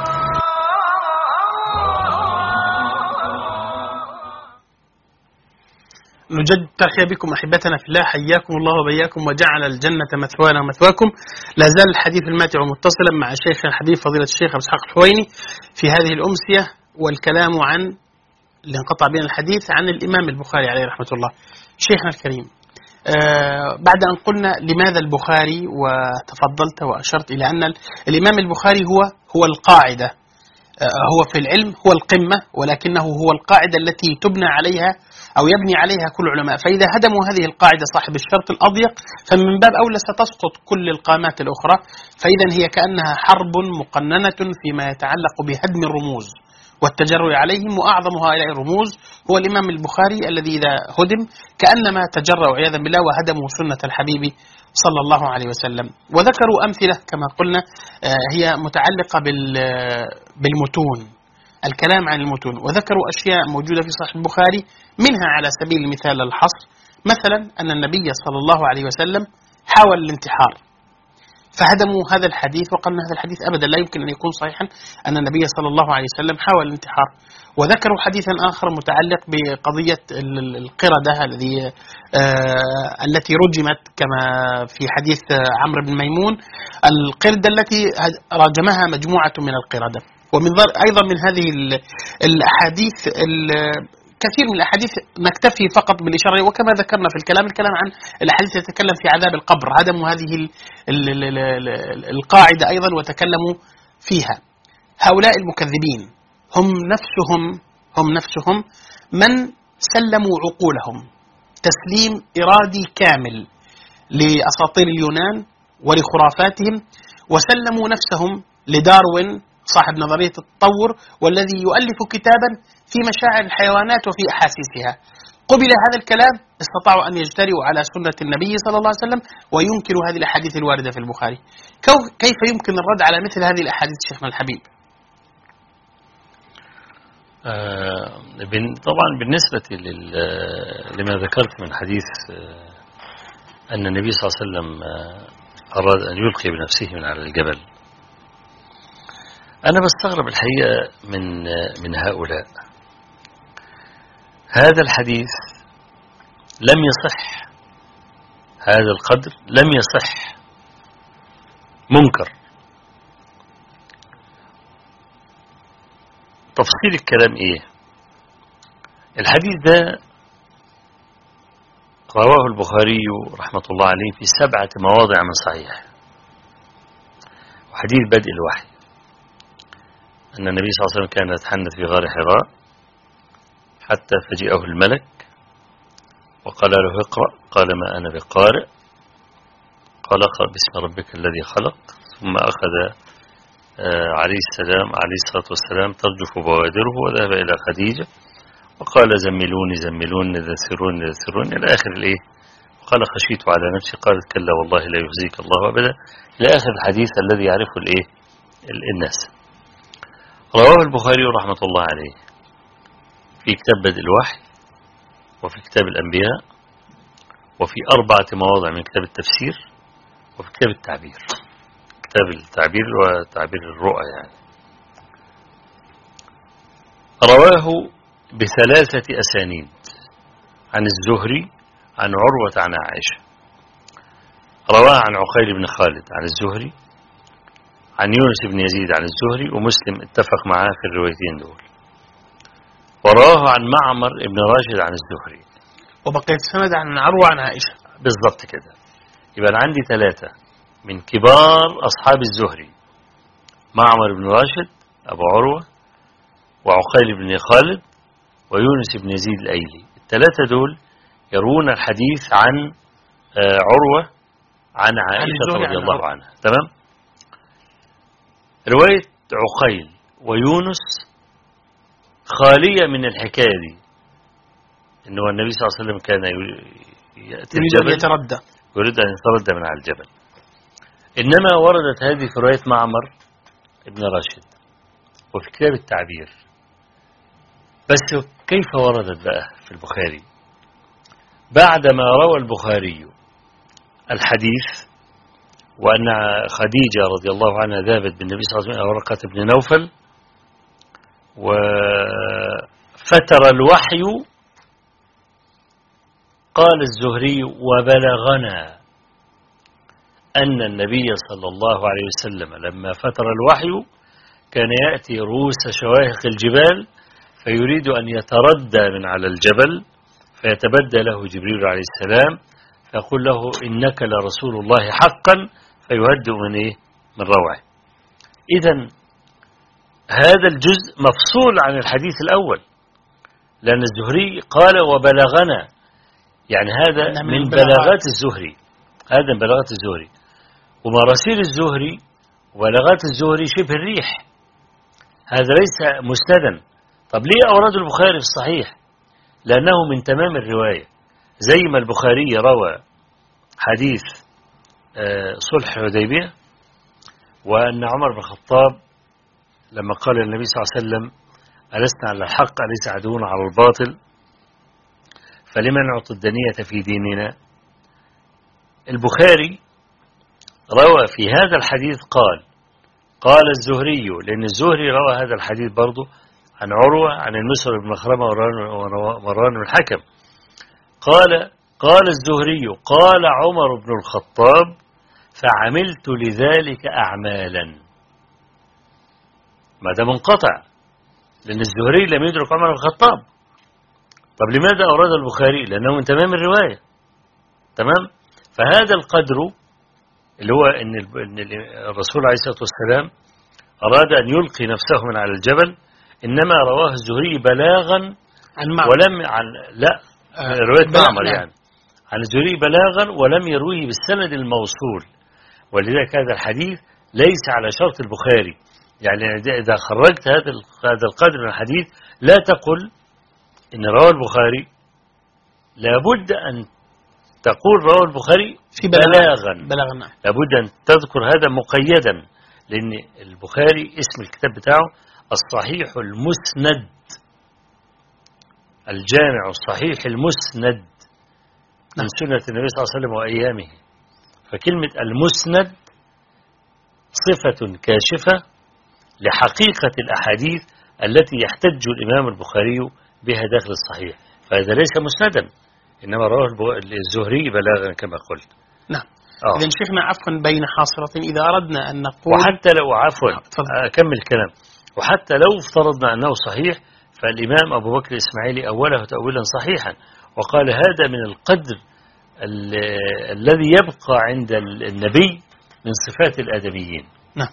نجدد ترحيب بكم أحبتنا في الله، حياكم الله وبياكم وجعل الجنة مثوانا ومثواكم. لا زال الحديث الماتع متصلا مع الشيخ الحبيب فضيلة الشيخ أبو إسحاق الحويني في هذه الأمسية، والكلام عن اللي انقطع بين الحديث عن الإمام البخاري عليه رحمة الله. شيخنا الكريم، آه بعد أن قلنا لماذا البخاري وتفضلت وأشرت إلى أن الإمام البخاري هو هو القاعدة، آه هو في العلم هو القمة، ولكنه هو القاعدة التي تبنى عليها أو يبني عليها كل العلماء. فإذا هدموا هذه القاعدة صاحب الشرط الأضيق فمن باب أولى ستسقط كل القامات الأخرى. فإذا هي كأنها حرب مقننة فيما يتعلق بهدم الرموز والتجرؤ عليهم، وأعظم هؤلاء الرموز هو الإمام البخاري الذي إذا هدم كأنما تجرؤوا عياذا بالله وهدموا سنة الحبيب صلى الله عليه وسلم. وذكروا أمثلة كما قلنا هي متعلقة بالمتون، الكلام عن المتون، وذكروا أشياء موجودة في صحيح البخاري، منها على سبيل المثال الحصر مثلا أن النبي صلى الله عليه وسلم حاول الانتحار، فهدموا هذا الحديث وقالوا هذا الحديث أبدا لا يمكن أن يكون صحيحا أن النبي صلى الله عليه وسلم حاول الانتحار. وذكروا حديثا آخر متعلق بقضية القردة الذي آه التي رجمت كما في حديث عمرو بن ميمون، القردة التي راجمها مجموعة من القردة. ومن أيضا من هذه الأحاديث كثير من الأحاديث نكتفي فقط بالإشارة، وكما ذكرنا في الكلام الكلام عن الأحاديث تتكلم في عذاب القبر، هدموا هذه القاعدة أيضا وتكلموا فيها. هؤلاء المكذبين هم نفسهم هم نفسهم من سلموا عقولهم تسليم إرادي كامل لأساطير اليونان ولخرافاتهم، وسلموا نفسهم لداروين صاحب نظرية التطور والذي يؤلف كتابا في مشاعر الحيوانات وفي أحاسيسها. قبل هذا الكلام استطاعوا أن يجترئوا على سنة النبي صلى الله عليه وسلم وينكروا هذه الأحاديث الواردة في البخاري. كيف يمكن الرد على مثل هذه الأحاديث شيخنا الحبيب؟ آه طبعا بالنسبة لما ذكرت من حديث آه أن النبي صلى الله عليه وسلم آه أراد أن يلقي بنفسه من على الجبل، أنا بستغرب الحقيقة من من هؤلاء. هذا الحديث لم يصح، هذا القدر لم يصح، منكر. تفصيل الكلام إيه؟ الحديث ده رواه البخاري رحمة الله عليه في سبعة مواضع من صحيح، وحديث بدء الوحي أن النبي صلى الله عليه وسلم كان يتحنث في غار حراء حتى فجئه الملك وقال له اقرأ، قال ما أنا بقارئ، قال اقرأ باسم ربك الذي خلق، ثم أخذ عليه السلام عليه الصلاة والسلام ترجف بوادره وذهب إلى خديجة وقال زملوني زملوني ذثروني ذثروني إلى آخر الإيه، وقال خشيت على نفسي، قالت كلا والله لا يخزيك الله أبدا، إلى آخر الحديث الذي يعرفه الإيه الناس. رواه البخاري رحمة الله عليه في كتاب بدء الوحي، وفي كتاب الأنبياء، وفي أربعة مواضع من كتاب التفسير، وفي كتاب التعبير، كتاب التعبير وتعبير الرؤى يعني. رواه بثلاثة أسانيد عن الزهري عن عروة عن عائشة، رواه عن عقيل بن خالد عن الزهري عن يونس بن يزيد عن الزهري، ومسلم اتفق معاه في الروايتين دول. وراه عن معمر بن راشد عن الزهري، وبقيت سند عن عروة عن عائشة. بالضبط كده. يبقى أنا عندي ثلاثة من كبار أصحاب الزهري، معمر بن راشد أبو عروة، وعقيل بن خالد، ويونس بن يزيد الأيلي. الثلاثة دول يروون الحديث عن عروة عن عائشة رضي الله عنها. تمام. رواية عقيل ويونس خالية من الحكاية دي، إنه النبي صلى الله عليه وسلم كان يأتي الجبل يتردى يريد أن يتردى من على الجبل. إنما وردت هذه في رواية معمر ابن راشد وفي كتاب التعبير. بس كيف وردت بقى في البخاري؟ بعدما روى البخاري الحديث وأن خديجة رضي الله عنها ذهبت بالنبي صلى الله عليه وسلم ورقة بن نوفل، وفتر الوحي، قال الزهري وبلغنا أن النبي صلى الله عليه وسلم لما فتر الوحي كان يأتي رؤوس شواهق الجبال فيريد أن يتردى من على الجبل، فيتبدى له جبريل عليه السلام فيقول له إنك لرسول الله حقا، فيهدئ من إيه؟ من روعه. إذن هذا الجزء مفصول عن الحديث الأول، لأن الزهري قال وبلغنا، يعني هذا من بلاغات الزهري، هذا من بلاغات الزهري، ومراسيل الزهري وبلاغات الزهري شبه الريح، هذا ليس مسندا. طب ليه أورد البخاري في الصحيح؟ لأنه من تمام الرواية، زي ما البخاري روى حديث صلح الحديبية، وأن عمر بن الخطاب لما قال للنبي صلى الله عليه وسلم ألسنا على الحق أليس عدونا على الباطل فلما نعطي الدنية في ديننا. البخاري روى في هذا الحديث قال قال الزهري، لأن الزهري روى هذا الحديث برضو عن عروة عن المسور بن مخرمة ومروان بن الحكم. قال قال الزهري قال عمر بن الخطاب فعملت لذلك أعمالا. ما ده منقطع، لأن الزهري لم يدرك عمر بن الخطاب. طب لماذا أورد البخاري؟ لأنه من تمام الرواية. تمام. فهذا القدر اللي هو إن الرسول عليه الصلاة والسلام أراد أن يلقي نفسه من على الجبل، إنما رواه الزهري بلاغا عن معمر ولم عن لا آه رواية معمر يعني عن الزهري بلاغا ولم يرويه بالسند الموصول. ولذلك هذا الحديث ليس على شرط البخاري. يعني إذا خرجت هذا هذا القدر من الحديث لا تقل إن رواه البخاري، لابد أن تقول رواه البخاري في بلاغا, بلاغا. لابد أن تذكر هذا مقيدا، لأن البخاري اسم الكتاب بتاعه الصحيح المسند، الجامع الصحيح المسند من سنة النبي صلى الله عليه وسلم وأيامه. فكلمة المسند صفة كاشفة لحقيقة الأحاديث التي يحتج الإمام البخاري بها داخل الصحيح، فهذا ليس مسندا، إنما رواه الزهري بلاغا كما قلت. نعم. آه. إذن شيخنا عفوا بين حاصرة إذا أردنا أن نقول، وحتى لو عفوا أكمل كلام، وحتى لو افترضنا أنه صحيح فالإمام أبو بكر الإسماعيلي أوله تأويلا صحيحا وقال هذا من القدر ال الذي يبقى عند النبي من صفات الآدميين. نعم.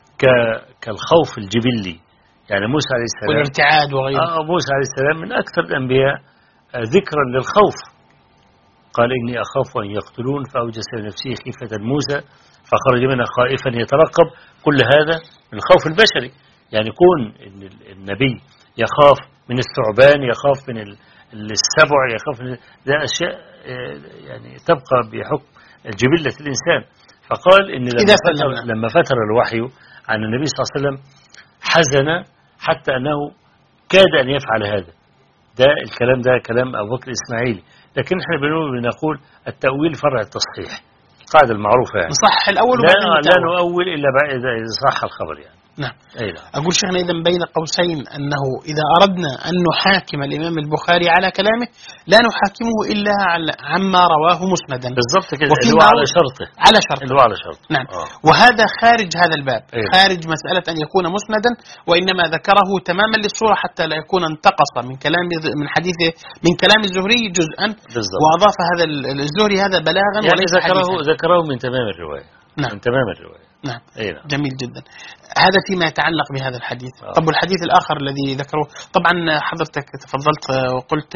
كالخوف الجبلي، يعني موسى عليه السلام والارتعاد وغيره. آه موسى عليه السلام من أكثر الأنبياء ذكرا للخوف. قال إني أخاف أن يقتلون فأوجس لنفسه خيفة موسى فخرج منها خائفا يترقب. كل هذا من الخوف البشري، يعني يكون النبي يخاف من الثعبان، يخاف من السبع، يخاف من ده أشياء يعني تبقى بحكم جبلة الإنسان. فقال إن لما فتر, لما فتر الوحي عن النبي صلى الله عليه وسلم حزن حتى أنه كاد أن يفعل هذا. ده الكلام ده كلام أبو بكر الإسماعيلي، لكن احنا بنقول التأويل فرع التصحيح، القاعدة المعروفة يعني نصح الأول لا, لا نؤول إلا بعد إذا صح الخبر يعني. نعم. أي نعم. أقول شيخنا إذا بين قوسين أنه إذا أردنا أن نحاكم الإمام البخاري على كلامه لا نحاكمه إلا عما رواه مسندا. بالضبط كده، اللي هو على شرطه على شرطه اللي هو على شرطه. نعم. آه. وهذا خارج هذا الباب. أيه. خارج مسألة أن يكون مسندا، وإنما ذكره تماما للصورة حتى لا يكون انتقص من كلام من حديث من كلام الزهري جزءا. بالضبط. وأضاف هذا الزهري هذا بلاغا يعني وليس ذكره حديثا. ذكره من تمام الرواية. نعم. من تمام الرواية. نعم. أيه نعم. جميل جدا. هذا فيما يتعلق بهذا الحديث. آه. طب الحديث الآخر الذي ذكره، طبعا حضرتك تفضلت وقلت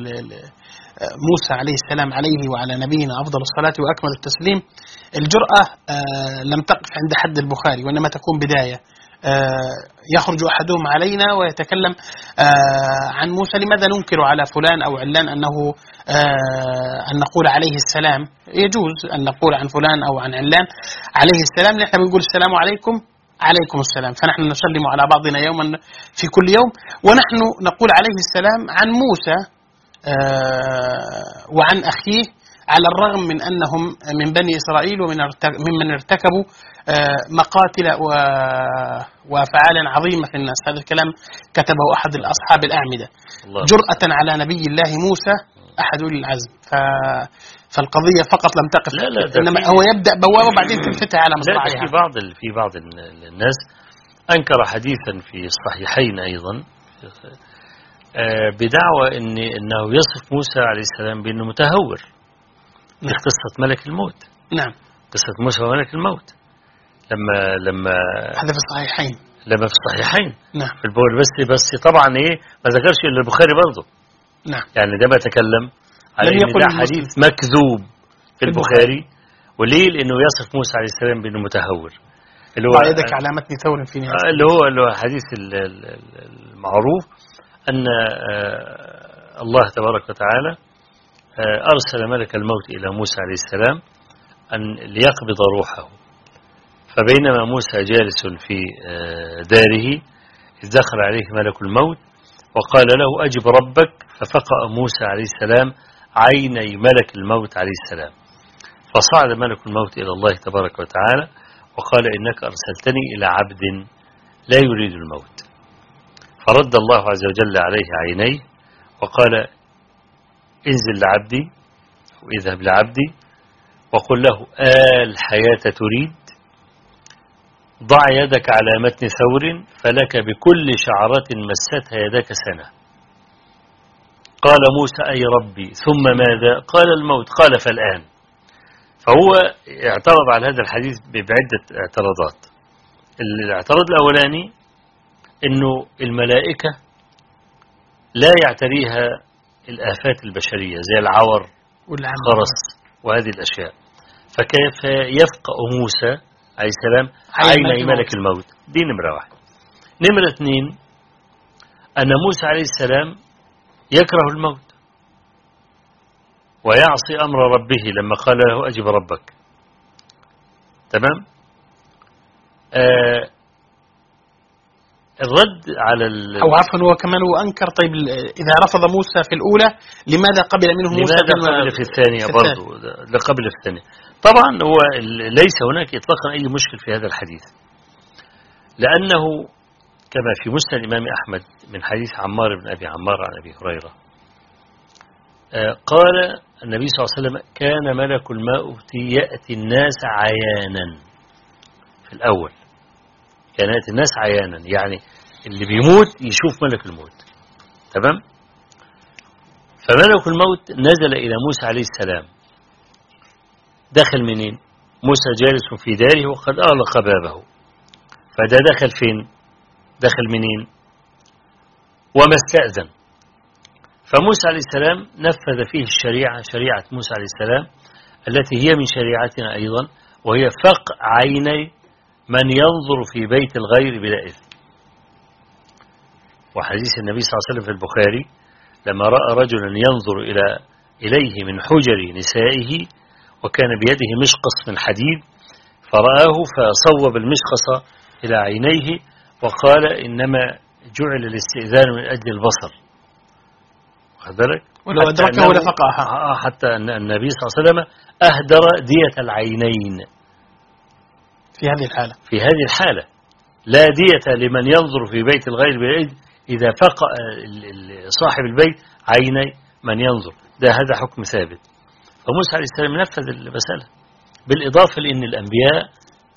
موسى عليه السلام عليه وعلى نبينا أفضل الصلاة وأكمل التسليم، الجرأة لم تقف عند حد البخاري وإنما تكون بداية. يخرج أحدهم علينا ويتكلم عن موسى، لماذا ننكر على فلان أو علان أنه أن نقول عليه السلام؟ يجوز أن نقول عن فلان أو عن علان عليه السلام، نحن بنقول السلام عليكم عليكم السلام، فنحن نسلم على بعضنا يوما في كل يوم، ونحن نقول عليه السلام عن موسى وعن أخيه على الرغم من أنهم من بني إسرائيل ومن ممن ارتكبوا مقاتل وأفعال عظيمة في الناس. هذا الكلام كتبه أحد الأصحاب الأعمدة جرأة على نبي الله موسى أحد أولي العزم. فالقضية فقط لم تقف، لا لا إنما هو يبدأ بوابة وبعدين تنفتح على مصراعيها. في بعض في بعض الناس أنكر حديثا في الصحيحين أيضا بدعوى إن إنه يصف موسى عليه السلام بأنه متهور. في قصة ملك الموت. نعم. قصة موسى وملك الموت لما لما هذا في الصحيحين. لما في الصحيحين. نعم. في البول بس بس طبعا إيه ما ذكرش إلا البخاري برضه. نعم. يعني ده بتكلم على إن ده حديث مكذوب في البخاري. وليه؟ لأنه يصف موسى عليه السلام بأنه متهور. اللي هو يدك على متن ثور في نهاية. اللي هو اللي هو حديث المعروف أن الله تبارك وتعالى أرسل ملك الموت إلى موسى عليه السلام أن ليقبض روحه. فبينما موسى جالس في داره إذ دخل عليه ملك الموت وقال له أجب ربك، ففقأ موسى عليه السلام عيني ملك الموت عليه السلام. فصعد ملك الموت إلى الله تبارك وتعالى وقال إنك أرسلتني إلى عبد لا يريد الموت. فرد الله عز وجل عليه عينيه وقال انزل لعبدي واذهب لعبدي وقل له آه الحياة تريد، ضع يدك على متن ثور فلك بكل شعرة مستها يدك سنة. قال موسى أي ربي ثم ماذا؟ قال الموت. قال فالآن. فهو اعترض على هذا الحديث بعدة اعتراضات. الاعتراض الأولاني إنه الملائكة لا يعتريها الآفات البشرية زي العور والخرس وهذه الأشياء، فكيف يفقأ موسى عليه السلام عين ملك الموت؟ دي نمرة واحد. نمرة اثنين أن موسى عليه السلام يكره الموت ويعصي أمر ربه لما قال له أجب ربك. تمام. آه الرد على ال... أو عفوا هو كمان هو أنكر. طيب إذا رفض موسى في الأولى لماذا قبل منه موسى؟ لماذا قبل في الثانية برضو؟ قبل في الثانية. طبعا هو ليس هناك إطلاقا أي مشكل في هذا الحديث، لأنه كما في مسند الإمام أحمد من حديث عمار بن أبي عمار عن أبي هريرة قال النبي صلى الله عليه وسلم كان ملك الموت يأتي الناس عيانا. في الأول كان يأتي الناس عيانا، يعني اللي بيموت يشوف ملك الموت. تمام. فملك الموت نزل إلى موسى عليه السلام. دخل منين؟ موسى جالس في داره وقد أغلق بابه، فده دخل فين؟ دخل منين؟ وما استأذن. فموسى عليه السلام نفذ فيه الشريعة، شريعة موسى عليه السلام التي هي من شريعتنا أيضا، وهي فقع عيني من ينظر في بيت الغير بلا إذن. وحديث النبي صلى الله عليه وسلم في البخاري لما رأى رجلا ينظر إلى إليه من حجر نسائه وكان بيده مشقص من حديد، فرآه فصوب المشقص إلى عينيه وقال إنما جعل الاستئذان من أجل البصر. واخد بالك؟ ولو أدركه لفقعها. حتى أن النبي صلى الله عليه وسلم أهدر دية العينين في هذه الحالة. في هذه الحالة لا دية لمن ينظر في بيت الغير بالعيد إذا فقع صاحب البيت عيني من ينظر، ده هذا حكم ثابت. فموسى عليه السلام نفذ المسألة، بالإضافة لأن الأنبياء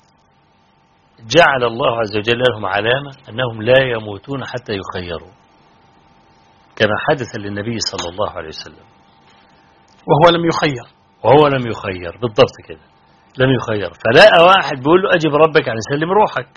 جعل الله عز وجل لهم علامة أنهم لا يموتون حتى يخيروا، كما حدث للنبي صلى الله عليه وسلم وهو لم يخير. وهو لم يخير بالضبط كده، لم يخير. فلاقى واحد بيقول له أجب ربك يعني سلم روحك،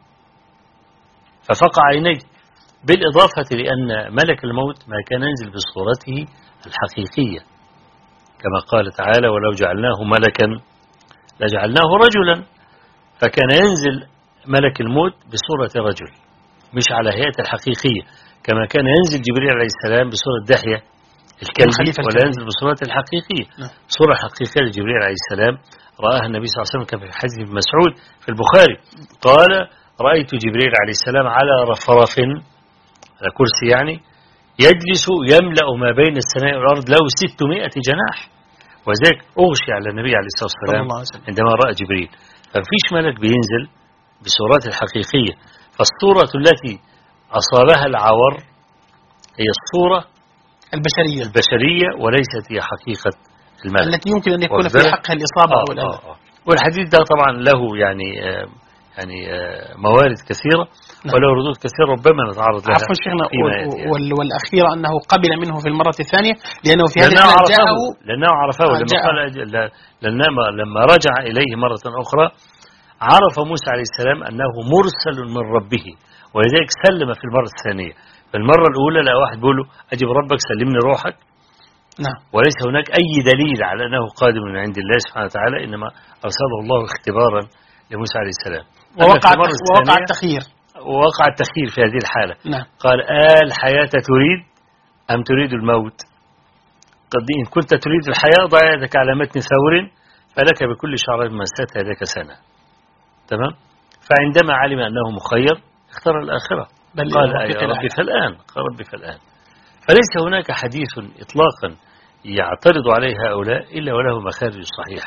ففقع عينيه. بالإضافة لأن ملك الموت ما كان ينزل بصورته الحقيقية، كما قال تعالى ولو جعلناه ملكا لجعلناه رجلا، فكان ينزل ملك الموت بصورة رجل مش على هيئته الحقيقية، كما كان ينزل جبريل عليه السلام بصورة دحية الكلب ولا ينزل بصورته الحقيقية. صورة حقيقية لجبريل عليه السلام رآها النبي صلى الله عليه وسلم كما في حديث ابن مسعود في البخاري قال رأيت جبريل عليه السلام على رفرف، على كرسي يعني، يجلس يملأ ما بين السماء والأرض له ستمائة جناح، وذلك أغشي على النبي عليه الصلاة والسلام عندما رأى جبريل. فمفيش ملك بينزل بصورات الحقيقية، فالصورة التي أصابها العور هي الصورة البشرية البشرية وليست هي حقيقة الملك التي يمكن أن يكون في حقها الإصابة آه أو الأذى. آه آه. والحديث ده طبعا له يعني آه يعني آه موارد كثيرة وله ردود كثيرة ربما نتعرض لها. عفوا شيخنا، والأخيرة أنه قبل منه في المرة الثانية لأنه في هذه الحالة جاءه لأنه عرفه لما, قال لما, لما رجع إليه مرة أخرى عرف موسى عليه السلام أنه مرسل من ربه، ولذلك سلم في المرة الثانية. في المرة الأولى لا واحد بيقول له أجب ربك سلمني روحك، نعم، وليس هناك أي دليل على أنه قادم من عند الله سبحانه وتعالى، إنما أرسله الله اختبارا لموسى عليه السلام. ووقع ووقع التخيير ووقع التخيير في هذه الحالة. نعم. قال آه الحياة تريد أم تريد الموت؟ قد إن كنت تريد الحياة ضع يدك على متن ثور فلك بكل شعر مست يدك سنة. تمام. فعندما علم أنه مخير اختار الآخرة، قال يا ربي فالآن، قال ربي فالآن. فليس هناك حديث إطلاقا يعترض عليه هؤلاء إلا وله مخارج صحيحة.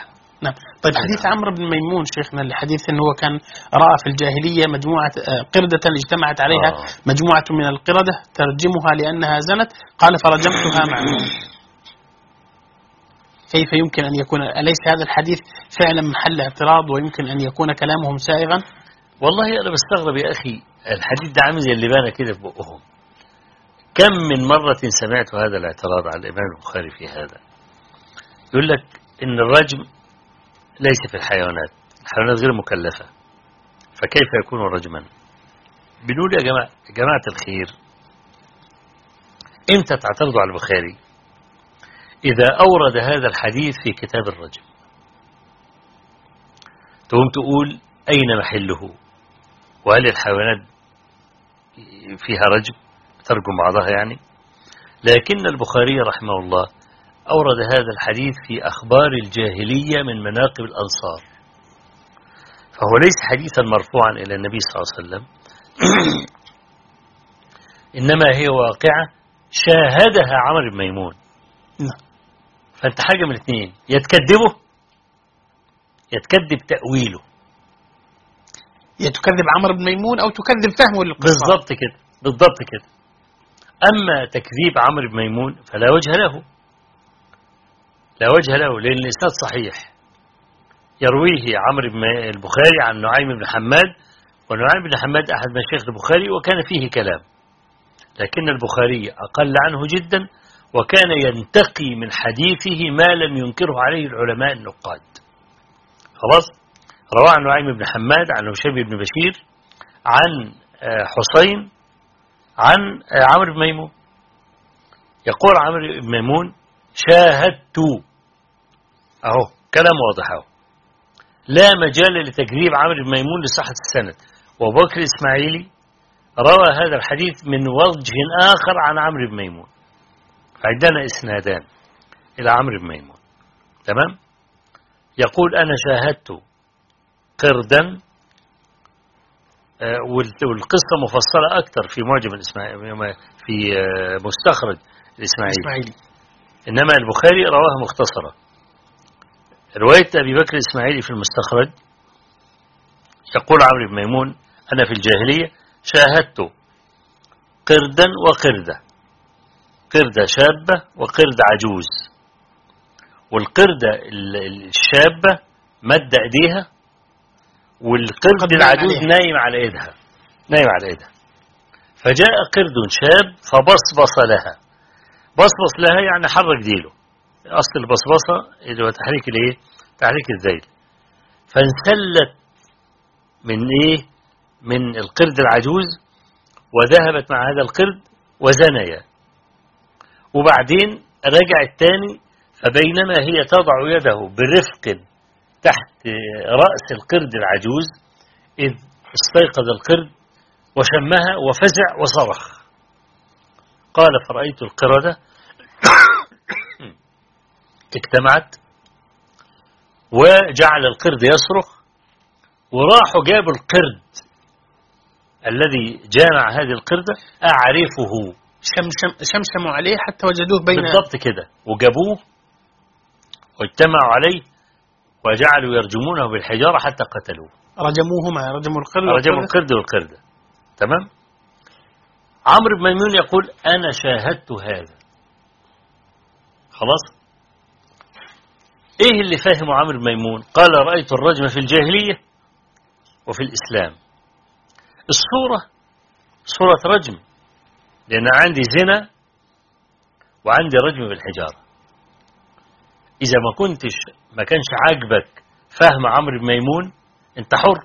نعم. طيب حديث عمرو بن ميمون شيخنا، الحديث أنه هو كان رأى في الجاهلية مجموعة قردة اجتمعت عليها آه. مجموعة من القردة ترجمها لأنها زنت، قال فرجمتها معه. كيف يمكن أن يكون، أليس هذا الحديث فعلا محل اعتراض ويمكن أن يكون كلامهم سائغا؟ والله أنا بستغرب يا أخي، الحديث ده عامل زي اللبانة كده في بقهم. كم من مرة سمعت هذا الاعتراض على الإمام البخاري في هذا، يقول لك إن الرجم ليس في الحيوانات، الحيوانات غير مكلفة، فكيف يكون رجما؟ بنقول يا جماعة يا جماعة الخير، إمتى تعترضوا على البخاري؟ إذا أورد هذا الحديث في كتاب الرجم، تقوم تقول أين محله، وهل الحيوانات فيها رجم، ترجم بعضها يعني. لكن البخاري رحمه الله أورد هذا الحديث في أخبار الجاهلية من مناقب الأنصار، فهو ليس حديثا مرفوعا إلى النبي صلى الله عليه وسلم، إنما هي واقعة شاهدها عمرو بن ميمون. فأنت حاجة من الاثنين، يا تكذبه يا تكذب تأويله، يا تكذب عمرو بن ميمون أو تكذب فهمه للقصة. بالضبط كده بالضبط كده. أما تكذيب عمرو بن ميمون فلا وجه له، لا وجه له، لأن الإسناد صحيح، يرويه عمرو بن البخاري عن نعيم بن حماد، ونعيم بن حماد أحد مشايخ البخاري وكان فيه كلام، لكن البخاري أقل عنه جدا، وكان ينتقي من حديثه ما لم ينكره عليه العلماء النقاد. خلاص، رواه عن نعيم بن حماد عن هشام بن بشير عن حسين عن عمرو بن ميمون، يقول عمرو بن ميمون شاهدت، أهو كلام واضح أهو، لا مجال لتكذيب عمرو بن ميمون لصحة السند. وأبو بكر الإسماعيلي روى هذا الحديث من وجه آخر عن عمرو بن ميمون، فعندنا إسنادان إلى عمرو بن ميمون. تمام. يقول أنا شاهدت قردا، والقصة مفصلة أكثر في معجم الإسماعيلي في مستخرج الإسماعيلي، إنما البخاري رواها مختصرة. رواية أبي بكر الإسماعيلي في المستخرج يقول عمرو بن ميمون أنا في الجاهلية شاهدت قردا وقردة، قردة شابة وقردة عجوز، والقردة الشابة مد ايديها، والقرد العجوز نايم على ايدها نايم على ايدها فجاء قرد شاب فبصبص لها. بصبص لها يعني حرك ديله، اصل البصبصة اللي هو تحريك الايه، تحريك الذيل. فانسلت من ايه، من القرد العجوز، وذهبت مع هذا القرد وزنيا، وبعدين رجع الثاني، فبينما هي تضع يده برفق تحت رأس القرد العجوز إذ استيقظ القرد وشمها وفزع وصرخ. قال فرأيت القردة اجتمعت وجعل القرد يصرخ، وراحوا جابوا القرد الذي جامع هذه القردة أعرفه، شمشم شمشموا عليه حتى وجدوه بين، بالضبط كده، وجابوه واجتمعوا عليه وجعلوا يرجمونه بالحجارة حتى قتلوه. رجموهما، رجموا القرد رجموا القرد والقردة. تمام. عمرو بن ميمون يقول أنا شاهدت هذا. خلاص. إيه اللي فاهمه عمرو بن ميمون؟ قال رأيت الرجم في الجاهلية وفي الإسلام. الصورة صورة رجم، لأن عندي زنا وعندي رجم بالحجارة. إذا ما كنتش ما كانش عاجبك فهم عمرو بن ميمون أنت حر،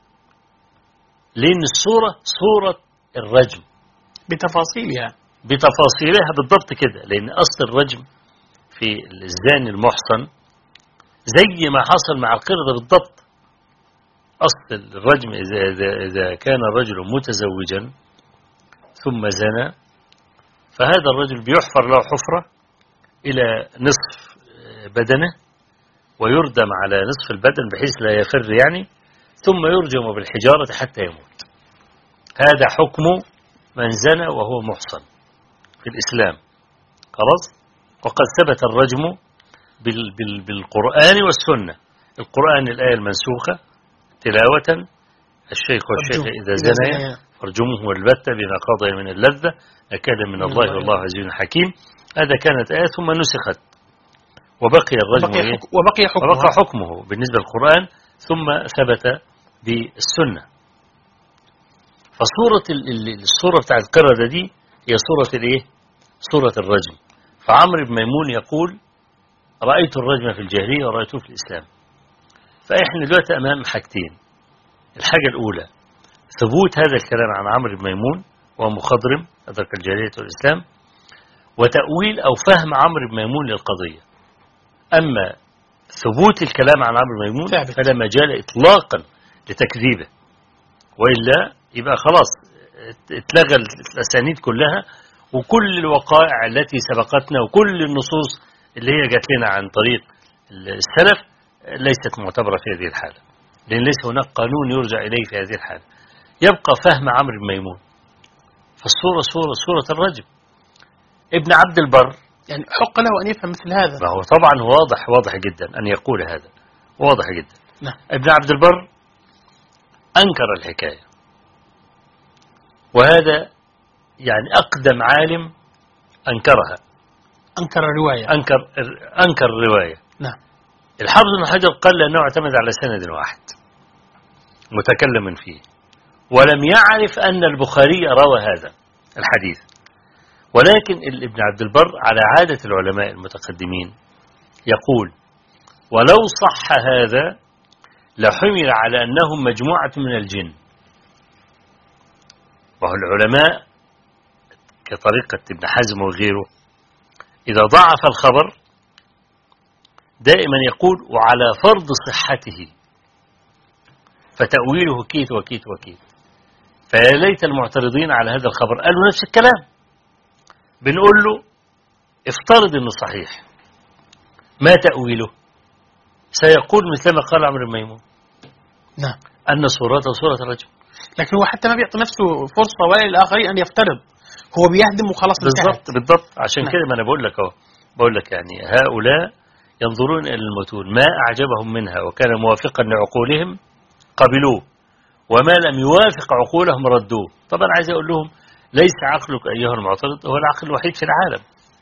لأن الصورة صورة الرجم بتفاصيلها بتفاصيلها بالضبط كده، لأن أصل الرجم في الزاني المحصن زي ما حصل مع القردة بالضبط. أصل الرجم إذا, إذا, إذا كان الرجل متزوجا ثم زنى، فهذا الرجل بيحفر له حفرة إلى نصف بدنه ويردم على نصف البدن بحيث لا يفر يعني، ثم يرجم بالحجارة حتى يموت. هذا حكم من زنى وهو محصن في الإسلام. خلاص. وقد ثبت الرجم بال بال بالقرآن والسنة، القرآن الآية المنسوخة تلاوة، الشيخ والشيخ إذا زنيا فارجموه البتة بما قضى من اللذة نكالا من الله والله عزيز حكيم. هذا كانت آية ثم نسخت وبقي الرجم وبقي, حك... وبقي حكمه. وبقى حكمه بالنسبة للقرآن ثم ثبت بالسنة. فصورة الصورة بتاع القردة دي هي صورة الايه؟ صورة الرجم. فعمرو بن ميمون يقول رأيت الرجم في الجاهلية ورأيته في الإسلام. فإحنا دلوقتي أمام حاجتين. الحاجة الأولى ثبوت هذا الكلام عن عمرو بن ميمون وهو مخضرم أدرك الجاهلية والإسلام، وتأويل أو فهم عمرو بن ميمون للقضية. أما ثبوت الكلام عن عمرو بن ميمون فلا مجال إطلاقا لتكذيبه، وإلا يبقى خلاص اتلغى الأسانيد كلها، وكل الوقائع التي سبقتنا وكل النصوص اللي هي جات لنا عن طريق السلف ليست معتبرة في هذه الحالة، لأن ليس هناك قانون يرجع إليه في هذه الحالة. يبقى فهم عمرو بن ميمون. فالصورة صورة صورة الرجم. ابن عبد البر يعني حق له أن يفهم مثل هذا. ما هو طبعا واضح واضح جدا أن يقول هذا، واضح جدا. نعم. ابن عبد البر أنكر الحكاية، وهذا يعني أقدم عالم أنكرها. أنكر الرواية. أنكر أنكر الرواية. نعم. الحافظ ابن حجر قال لأنه اعتمد على سند واحد متكلم فيه، ولم يعرف أن البخاري روى هذا الحديث. ولكن ابن عبد البر على عادة العلماء المتقدمين يقول ولو صح هذا لحمل على أنهم مجموعة من الجن. وهو العلماء كطريقة ابن حزم وغيره إذا ضعف الخبر دائما يقول وعلى فرض صحته فتأويله كيت وكيت وكيت. فيا ليت المعترضين على هذا الخبر قالوا نفس الكلام. بنقول له افترض انه صحيح، ما تأويله؟ سيقول مثلما قال عمرو بن ميمون نعم أن صورته صورة الرجل. لكن هو حتى ما بيعطي نفسه فرصة ولا للآخرين أن يفترض، هو بيهدم وخلاص. بالضبط بالضبط. عشان نعم. كده ما أنا بقول لك أهو، بقول لك يعني هؤلاء ينظرون إلى المتون ما أعجبهم منها وكان موافقا لعقولهم قبلوه، وما لم يوافق عقولهم ردوه. طبعا عايز أقول لهم ليس عقلك أيها المعترض هو العقل الوحيد في العالم،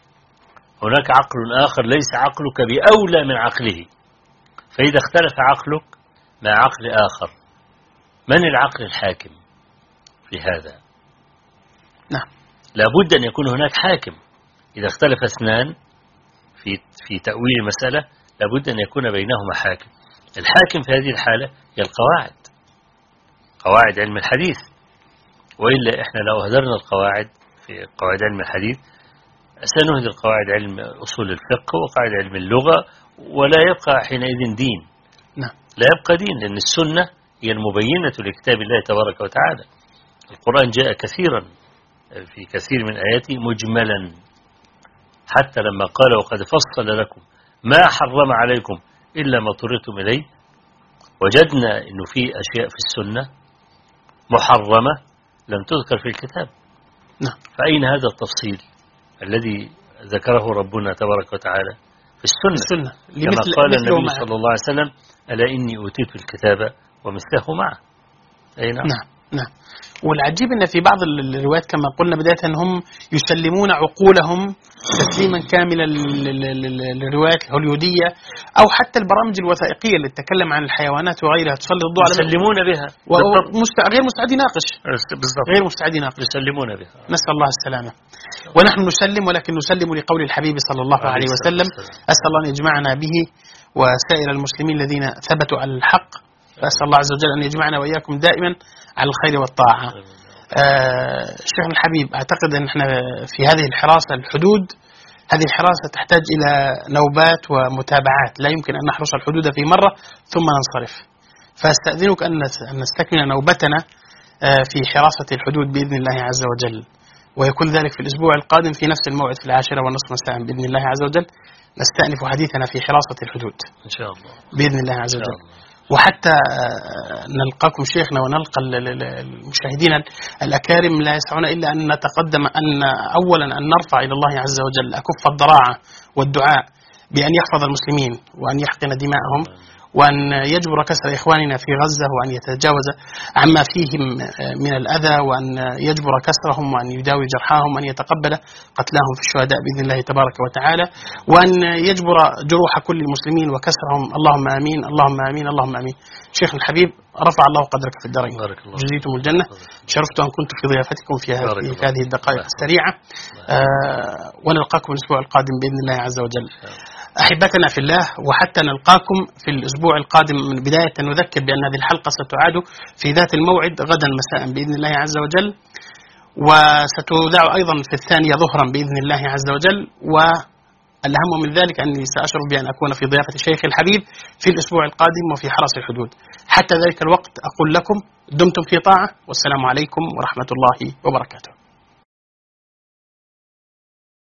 هناك عقل آخر ليس عقلك بأولى من عقله. فإذا اختلف عقلك مع عقل آخر من العقل الحاكم في هذا؟ نعم. لابد أن يكون هناك حاكم. إذا اختلف اثنان في في تأويل المسألة لابد أن يكون بينهما حاكم. الحاكم في هذه الحالة هي القواعد، قواعد علم الحديث. وإلا إحنا لو هدرنا القواعد في قواعد علم الحديث سنهدر قواعد علم أصول الفقه وقواعد علم اللغة، ولا يبقى حينئذ دين. نعم. لا يبقى دين، لأن السنة هي المبينة لكتاب الله تبارك وتعالى. القرآن جاء كثيرا في كثير من آياته مجملا، حتى لما قال وقد فصل لكم ما حرم عليكم إلا ما اضطررتم إليه، وجدنا أنه في أشياء في السنة محرمة لم تذكر في الكتاب. نعم. فأين هذا التفصيل الذي ذكره ربنا تبارك وتعالى في السنة, السنة. كما قال النبي صلى الله عليه وسلم ألا إني أوتيت الكتاب ومثله معه. أي نعم. نعم نعم. والعجيب أن في بعض الروايات كما قلنا بداية أنهم يسلمون عقولهم تسليما كاملا للروايات الهوليودية أو حتى البرامج الوثائقية اللي تتكلم عن الحيوانات وغيرها تسلط الضوء على يسلمون بها غير مستعد يناقش. بالضبط. غير مستعد يناقش. يسلمون بها. نسأل الله السلامة. ونحن نسلم، ولكن نسلم لقول الحبيب صلى الله عليه وسلم. أسأل الله أن يجمعنا به وسائر المسلمين الذين ثبتوا على الحق. فأسأل الله عز وجل أن يجمعنا وإياكم دائما على الخير والطاعة. آه شيخنا الحبيب، أعتقد أن احنا في هذه الحراسة الحدود، هذه الحراسة تحتاج إلى نوبات ومتابعات، لا يمكن أن نحرس الحدود في مرة ثم ننصرف. فأستأذنك أن نستكمل نوبتنا آه في حراسة الحدود بإذن الله عز وجل، ويكون ذلك في الأسبوع القادم في نفس الموعد في العاشرة والنصف مساء بإذن الله عز وجل. نستأنف حديثنا في حراسة الحدود إن شاء الله بإذن الله عز وجل. وحتى نلقاكم شيخنا ونلقى المشاهدين الأكارم لا يسعنا إلا أن نتقدم أن أولا أن نرفع إلى الله عز وجل أكف الضراعة والدعاء بأن يحفظ المسلمين وأن يحقن دماءهم، وأن يجبر كسر إخواننا في غزة، وأن يتجاوز عما فيهم من الأذى، وأن يجبر كسرهم، وأن يداوي جرحاهم، وأن يتقبل قتلاهم في الشهداء بإذن الله تبارك وتعالى، وأن يجبر جروح كل المسلمين وكسرهم. اللهم آمين اللهم آمين اللهم آمين. شيخ الحبيب، رفع الله قدرك في الدارين، جزيتم الجنة. شرفت أن كنت في ضيافتكم في هذه الدقائق السريعة، آه ونلقاكم الأسبوع القادم بإذن الله عز وجل. أحبتنا في الله، وحتى نلقاكم في الأسبوع القادم، من بداية نذكر بأن هذه الحلقة ستعاد في ذات الموعد غدا مساء بإذن الله عز وجل، وستذاع أيضا في الثانية ظهرا بإذن الله عز وجل. والأهم من ذلك أني سأشرف بأن أكون في ضيافة الشيخ الحبيب في الأسبوع القادم وفي حرس الحدود. حتى ذلك الوقت أقول لكم دمتم في طاعة، والسلام عليكم ورحمة الله وبركاته.